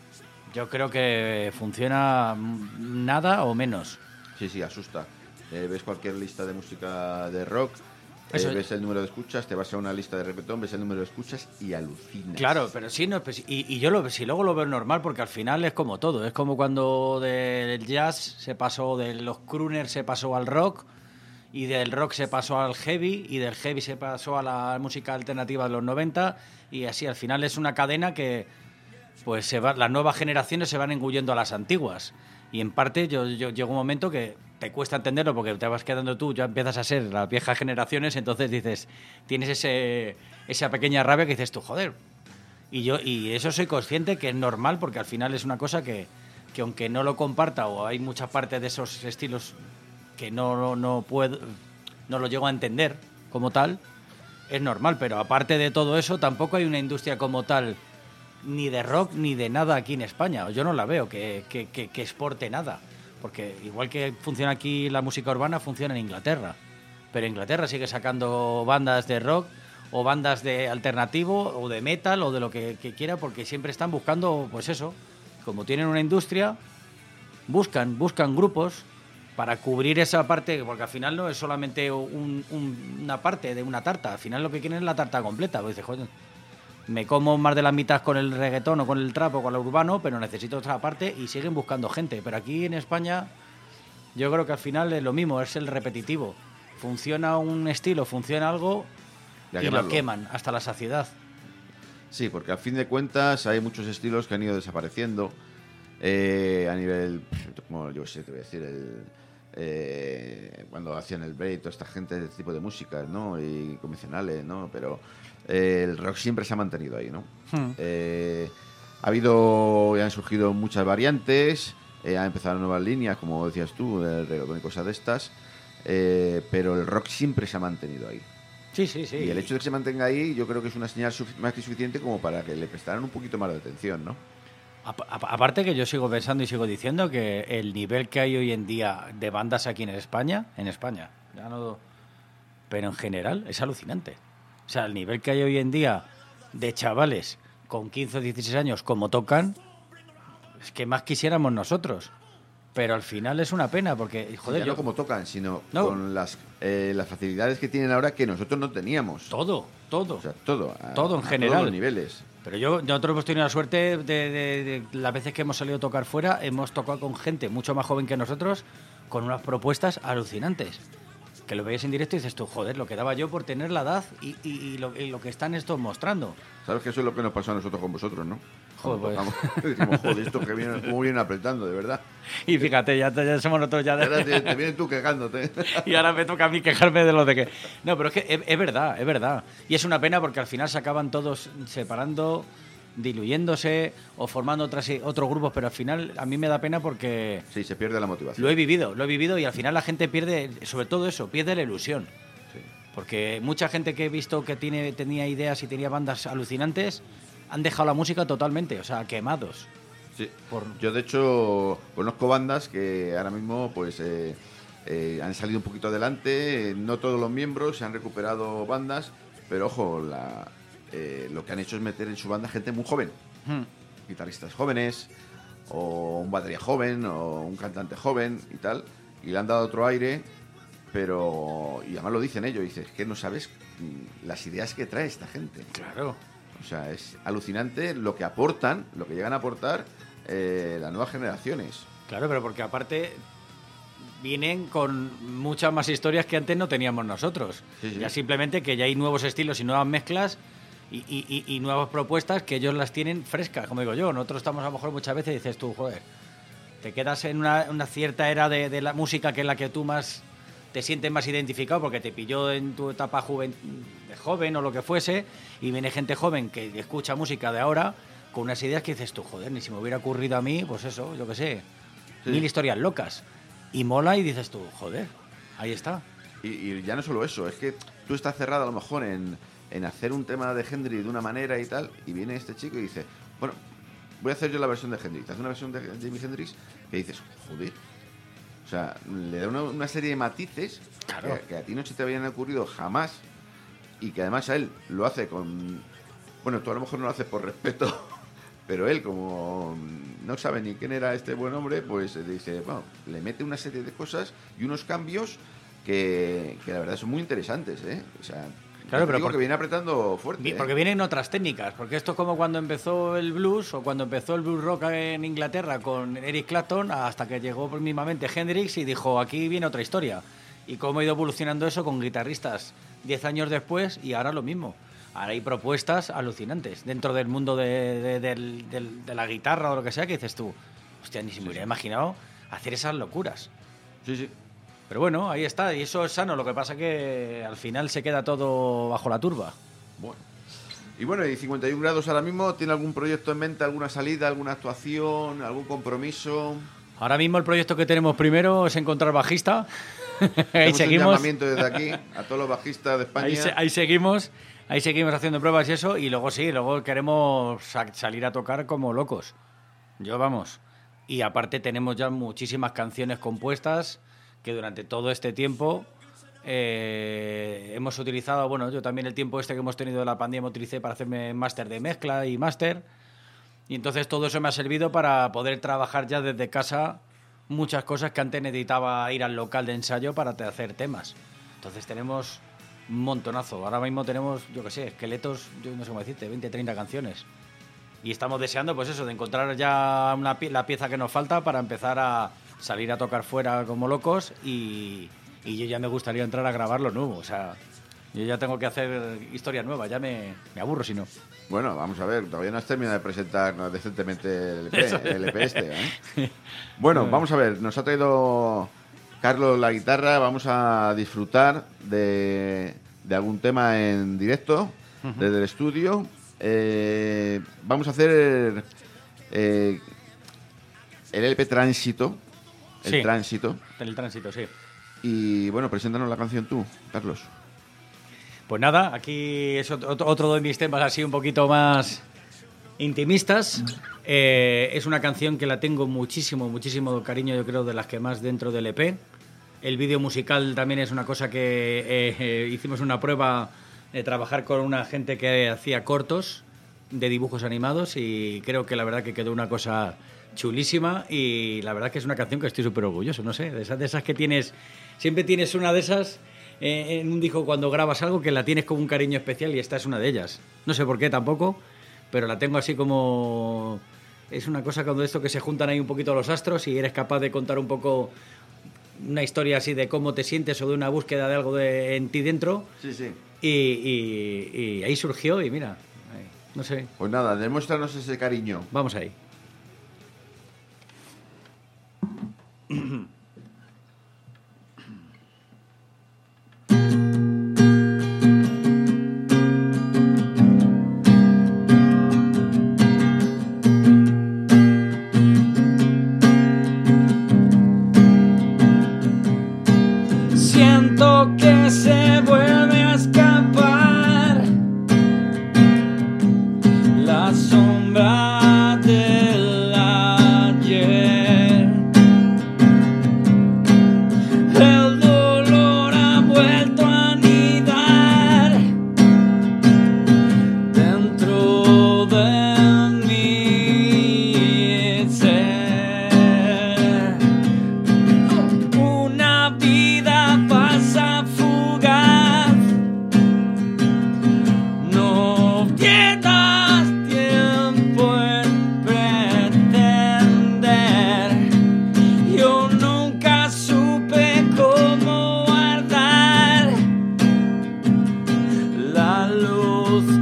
yo creo que funciona nada o menos. Sí, sí, asusta. Eh, ves cualquier lista de música de rock. Eso Eh, es. ves el número de escuchas, te vas a una lista de reggaetón, ves el número de escuchas y alucinas. Claro, pero sí, no, pues, y, y yo lo, si luego lo veo normal, porque al final es como todo. Es como cuando del jazz se pasó, de los crooners se pasó al rock, y del rock se pasó al heavy, y del heavy se pasó a la música alternativa de los noventa, y así al final es una cadena que pues se va, las nuevas generaciones se van engullendo a las antiguas. Y en parte yo, yo llega un momento que te cuesta entenderlo porque te vas quedando tú, ya empiezas a ser las viejas generaciones, entonces dices, tienes ese esa pequeña rabia que dices tú, joder. Y yo y eso soy consciente que es normal porque al final es una cosa que, que aunque no lo comparta o hay muchas partes de esos estilos que no, no, no puedo, no lo llego a entender como tal, es normal, pero aparte de todo eso tampoco hay una industria como tal ni de rock ni de nada aquí en España. Yo no la veo que, que, que, que exporte nada. Porque igual que funciona aquí la música urbana, funciona en Inglaterra. Pero Inglaterra sigue sacando bandas de rock o bandas de alternativo o de metal o de lo que, que quiera, porque siempre están buscando, pues eso, como tienen una industria, buscan, buscan grupos para cubrir esa parte, porque al final no es solamente un, un, una parte de una tarta, al final lo que quieren es la tarta completa. Pues dices, joder, me como más de la mitad con el reggaetón o con el trap o con el urbano, pero necesito otra parte y siguen buscando gente. Pero aquí en España yo creo que al final es lo mismo, es el repetitivo. Funciona un estilo, funciona algo Y a y lo quemarlo. queman hasta la saciedad. Sí, porque al fin de cuentas hay muchos estilos que han ido desapareciendo eh, a nivel, como yo sé, te voy a decir, el, eh, cuando hacían el break, toda esta gente, este tipo de músicas, ¿no? Y convencionales, ¿no? Pero eh, el rock siempre se ha mantenido ahí, ¿no? Hmm. Eh, ha habido y han surgido muchas variantes, eh, han empezado nuevas líneas, como decías tú, del reggaetón y cosas de estas, eh, pero el rock siempre se ha mantenido ahí. Sí, sí, sí. Y el hecho de que se mantenga ahí, yo creo que es una señal sufi- más que suficiente como para que le prestaran un poquito más de atención, ¿no? Apa- apa- Aparte que yo sigo pensando y sigo diciendo que el nivel que hay hoy en día de bandas aquí en España, en España, ya no, pero en general es alucinante. O sea, el nivel que hay hoy en día de chavales con quince o dieciséis años como tocan, es que más quisiéramos nosotros. Pero al final es una pena porque, joder, Ya yo no como tocan, sino No. con las, eh, las facilidades que tienen ahora que nosotros no teníamos. todo, todo. O sea, todo. a- Todo en a general. todos los niveles. Pero yo, nosotros hemos tenido la suerte de, de- de las veces que hemos salido a tocar fuera, hemos tocado con gente mucho más joven que nosotros, con unas propuestas alucinantes. Que lo veis en directo y dices tú, joder, lo que daba yo por tener la edad y, y- y lo, y lo que están estos mostrando. ¿Sabes que eso es lo que nos pasó a nosotros con vosotros, no? Joder, Cuando pues. tocamos, decimos, joder, esto que viene, cómo vienen apretando, de verdad. Y fíjate, ya, ya somos nosotros ya Y ahora de... te, te vienes tú quejándote. Y ahora me toca a mí quejarme de lo de que... No, pero es que es, es verdad, es verdad. Y es una pena porque al final se acaban todos separando, diluyéndose o formando otras, otros grupos, pero al final a mí me da pena porque Sí, se pierde la motivación. lo he vivido, lo he vivido y al final la gente pierde, sobre todo eso, pierde la ilusión. Sí. Porque mucha gente que he visto que tiene, tenía ideas y tenía bandas alucinantes han dejado la música totalmente, o sea, quemados. Sí. Por- Yo, de hecho, conozco bandas que ahora mismo pues eh, eh, han salido un poquito adelante. eh, No todos los miembros se han recuperado bandas, pero ojo, la, eh, lo que han hecho es meter en su banda gente muy joven. Hmm. Guitarristas jóvenes, o un batería joven, o un cantante joven y tal. Y le han dado otro aire, pero... Y además lo dicen ellos, dices, es que no sabes mm, las ideas que trae esta gente. Claro. O sea, es alucinante lo que aportan, lo que llegan a aportar eh, las nuevas generaciones. Claro, pero porque aparte vienen con muchas más historias que antes no teníamos nosotros. Sí, sí. Ya simplemente que ya hay nuevos estilos y nuevas mezclas y, y- y- y nuevas propuestas que ellos las tienen frescas, como digo yo. Nosotros estamos a lo mejor muchas veces y dices tú, joder, te quedas en una, una cierta era de, de la música que es la que tú más te sientes más identificado porque te pilló en tu etapa juven- de joven o lo que fuese, y viene gente joven que escucha música de ahora con unas ideas que dices tú, joder, ni si me hubiera ocurrido a mí, pues eso, yo qué sé, Sí. mil historias locas. Y mola y dices tú, joder, ahí está. Y, y ya no solo eso, es que tú estás cerrado a lo mejor en, en hacer un tema de Hendrix de una manera y tal, y viene este chico y dice, bueno, voy a hacer yo la versión de Hendrix. Hace una versión de Jimi Hendrix que dices, joder. O sea, le da una, una serie de matices Claro. que, que a ti no se te habían ocurrido jamás, y que además a él lo hace con... Bueno, tú a lo mejor no lo haces por respeto, pero él, como no sabe ni quién era este buen hombre, pues eh, dice, bueno, le mete una serie de cosas y unos cambios que, que la verdad son muy interesantes, ¿eh? O sea, Claro, te pero digo por- que viene apretando fuerte. Vi- ¿eh? Porque vienen otras técnicas, porque esto es como cuando empezó el blues o cuando empezó el blues rock en Inglaterra con Eric Clapton, hasta que llegó mismamente Hendrix y dijo, aquí viene otra historia. Y cómo ha ido evolucionando eso con guitarristas diez años después y ahora lo mismo. Ahora hay propuestas alucinantes dentro del mundo de, de- del- del- de la guitarra o lo que sea, que dices tú, hostia, ni se me hubiera imaginado hacer esas locuras. Sí, sí. Pero bueno, ahí está, y eso es sano, lo que pasa que al final se queda todo bajo la turba. Bueno. Y bueno, y cincuenta y un grados ahora mismo, ¿tiene algún proyecto en mente, alguna salida, alguna actuación, algún compromiso? Ahora mismo el proyecto que tenemos primero es encontrar bajista. ahí Hacemos un seguimos. llamamiento desde aquí a todos los bajistas de España. Ahí, se- ahí seguimos. Ahí seguimos haciendo pruebas y eso. Y luego sí, luego queremos sa- salir a tocar como locos. Yo vamos. Y aparte tenemos ya muchísimas canciones compuestas que durante todo este tiempo eh, hemos utilizado. Bueno, yo también el tiempo este que hemos tenido de la pandemia utilicé para hacerme máster de mezcla y máster. Y entonces todo eso me ha servido para poder trabajar ya desde casa muchas cosas que antes necesitaba ir al local de ensayo para te- hacer temas. Entonces tenemos un montonazo. Ahora mismo tenemos, yo qué sé, esqueletos, yo no sé cómo decirte, veinte, treinta canciones. Y estamos deseando, pues eso, de encontrar ya una pie- la pieza que nos falta para empezar a salir a tocar fuera como locos y, y yo ya me gustaría entrar a grabar lo nuevo. O sea, yo ya tengo que hacer historias nuevas, ya me, me aburro si no. Bueno, vamos a ver, todavía no has terminado de presentarnos decentemente el E P, Eso. el E P este, ¿eh? Bueno, vamos a ver, nos ha traído Carlos la guitarra, vamos a disfrutar de, de algún tema en directo desde el estudio. Eh, vamos a hacer eh, el L P Tránsito, el Sí. Tránsito, En el tránsito, sí. y bueno, preséntanos la canción tú, Carlos. Pues nada, aquí es ot- ot- otro de mis temas así un poquito más intimistas. Eh, es una canción que la tengo muchísimo, muchísimo cariño, yo creo, de las que más dentro del E P. El vídeo musical también es una cosa que eh, eh, hicimos una prueba de trabajar con una gente que hacía cortos de dibujos animados y creo que la verdad que quedó una cosa chulísima y la verdad que es una canción que estoy súper orgulloso, no sé, de esas, de esas que tienes, siempre tienes una de esas eh, en un disco cuando grabas algo que la tienes con un cariño especial y esta es una de ellas. No sé por qué tampoco, pero la tengo así como... Es una cosa cuando esto que se juntan ahí un poquito los astros y eres capaz de contar un poco una historia así de cómo te sientes o de una búsqueda de algo de, en ti dentro. Sí, sí. Y, y- y ahí surgió y mira, ahí, no sé, Pues nada, demuéstranos ese cariño. vamos ahí. Siento que se vuelve a escapar la sombra de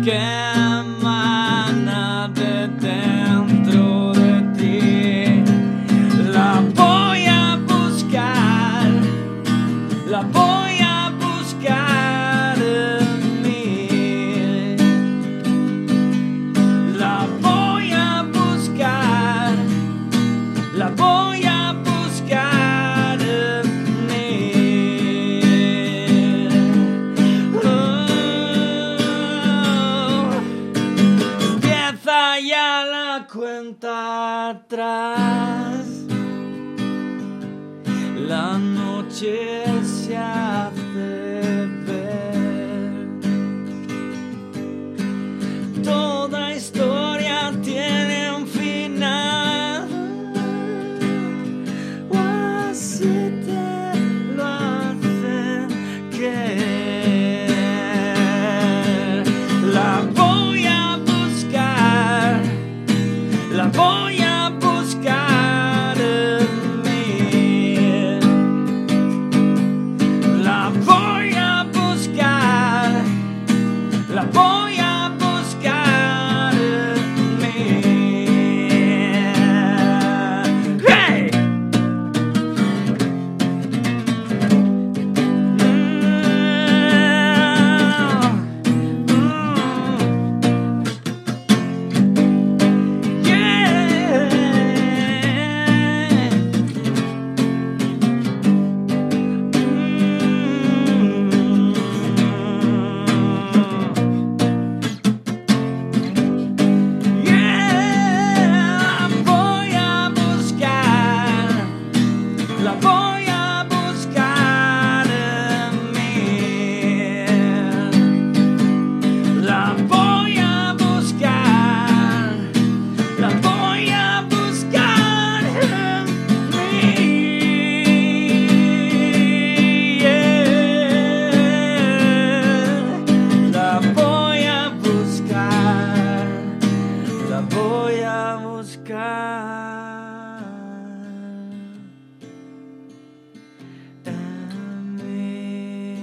que emana de dentro de ti. La voy a buscar, la voy a buscar en mí. La voy a buscar, la voy a buscar en mí. Oh, empieza ya la cuenta atrás. La noche se hace ver. Toda historia tiene un final. O así te lo hacen creer. La voy a buscar, la voy a buscar en mí. La voy a buscar, la voy a buscar en mí. ¡Hey! La voy a buscar, la voy a buscar en mí. La voy a buscar, la voy a buscar en mí. La voy a buscar, la voy a buscar en mí.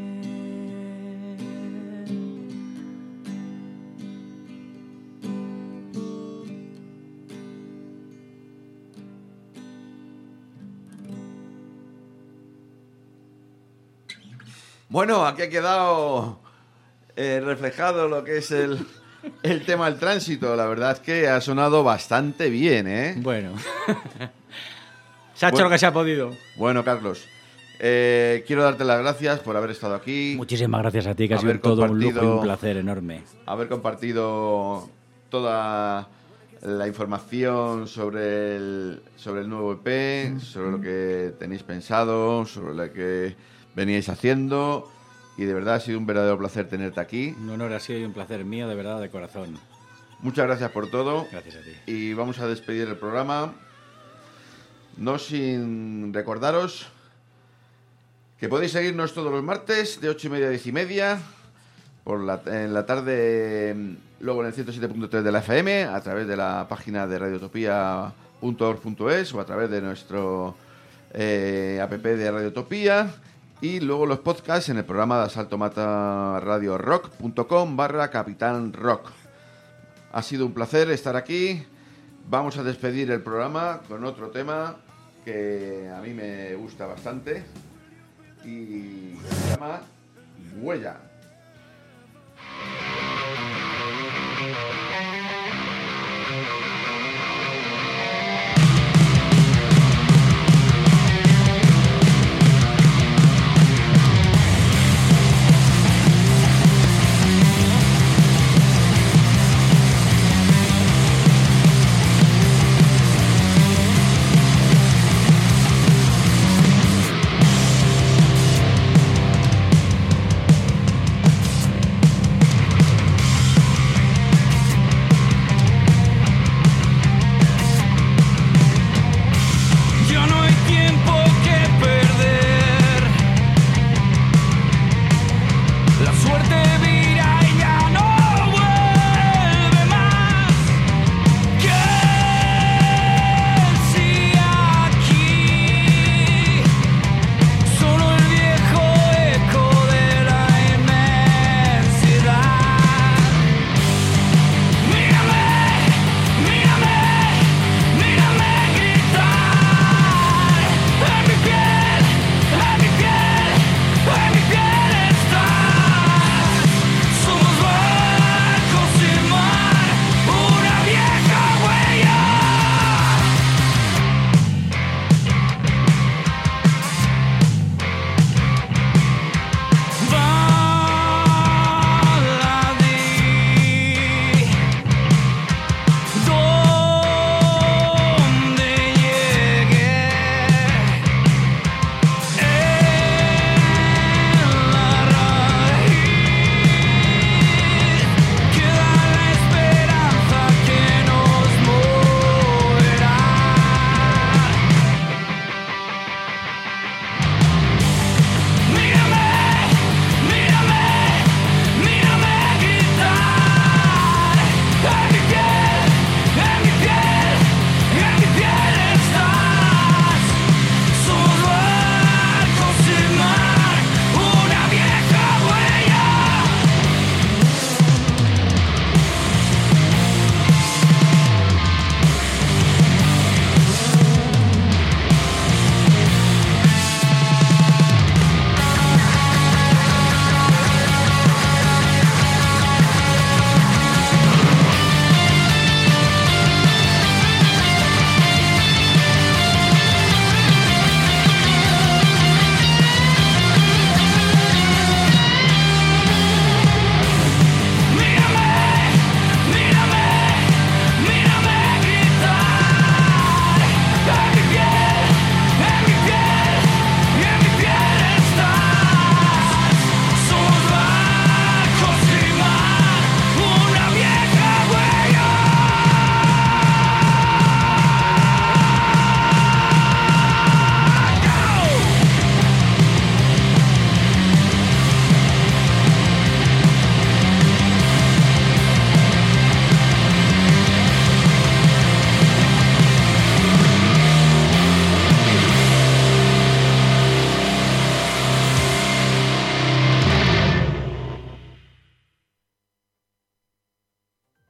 Bueno, aquí ha quedado eh, reflejado lo que es el, el tema del tránsito. La verdad es que ha sonado bastante bien, ¿eh? Bueno. Se ha hecho Bueno. lo que se ha podido. Bueno, Carlos, eh, quiero darte las gracias por haber estado aquí, Muchísimas gracias a ti, que ha sido Haber todo un lujo y compartido- un placer enorme. haber compartido toda la información sobre el, sobre el nuevo E P, sobre lo que tenéis pensado, sobre lo que veníais haciendo. Y de verdad ha sido un verdadero placer tenerte aquí. Un honor ha sido y un placer mío, de verdad, de corazón. Muchas gracias por todo. Gracias a ti. Y vamos a despedir el programa. No sin recordaros que podéis seguirnos todos los martes de ocho y media a diez y media. Por la, en la tarde, luego en el ciento siete punto tres de la F M, a través de la página de radiotopía punto org punto es o a través de nuestro eh, app de Radiotopía. Y luego los podcasts en el programa de asalto mata radio rock punto com barra Capitán Rock. Ha sido un placer estar aquí. Vamos a despedir el programa con otro tema que a mí me gusta bastante y se llama Huella.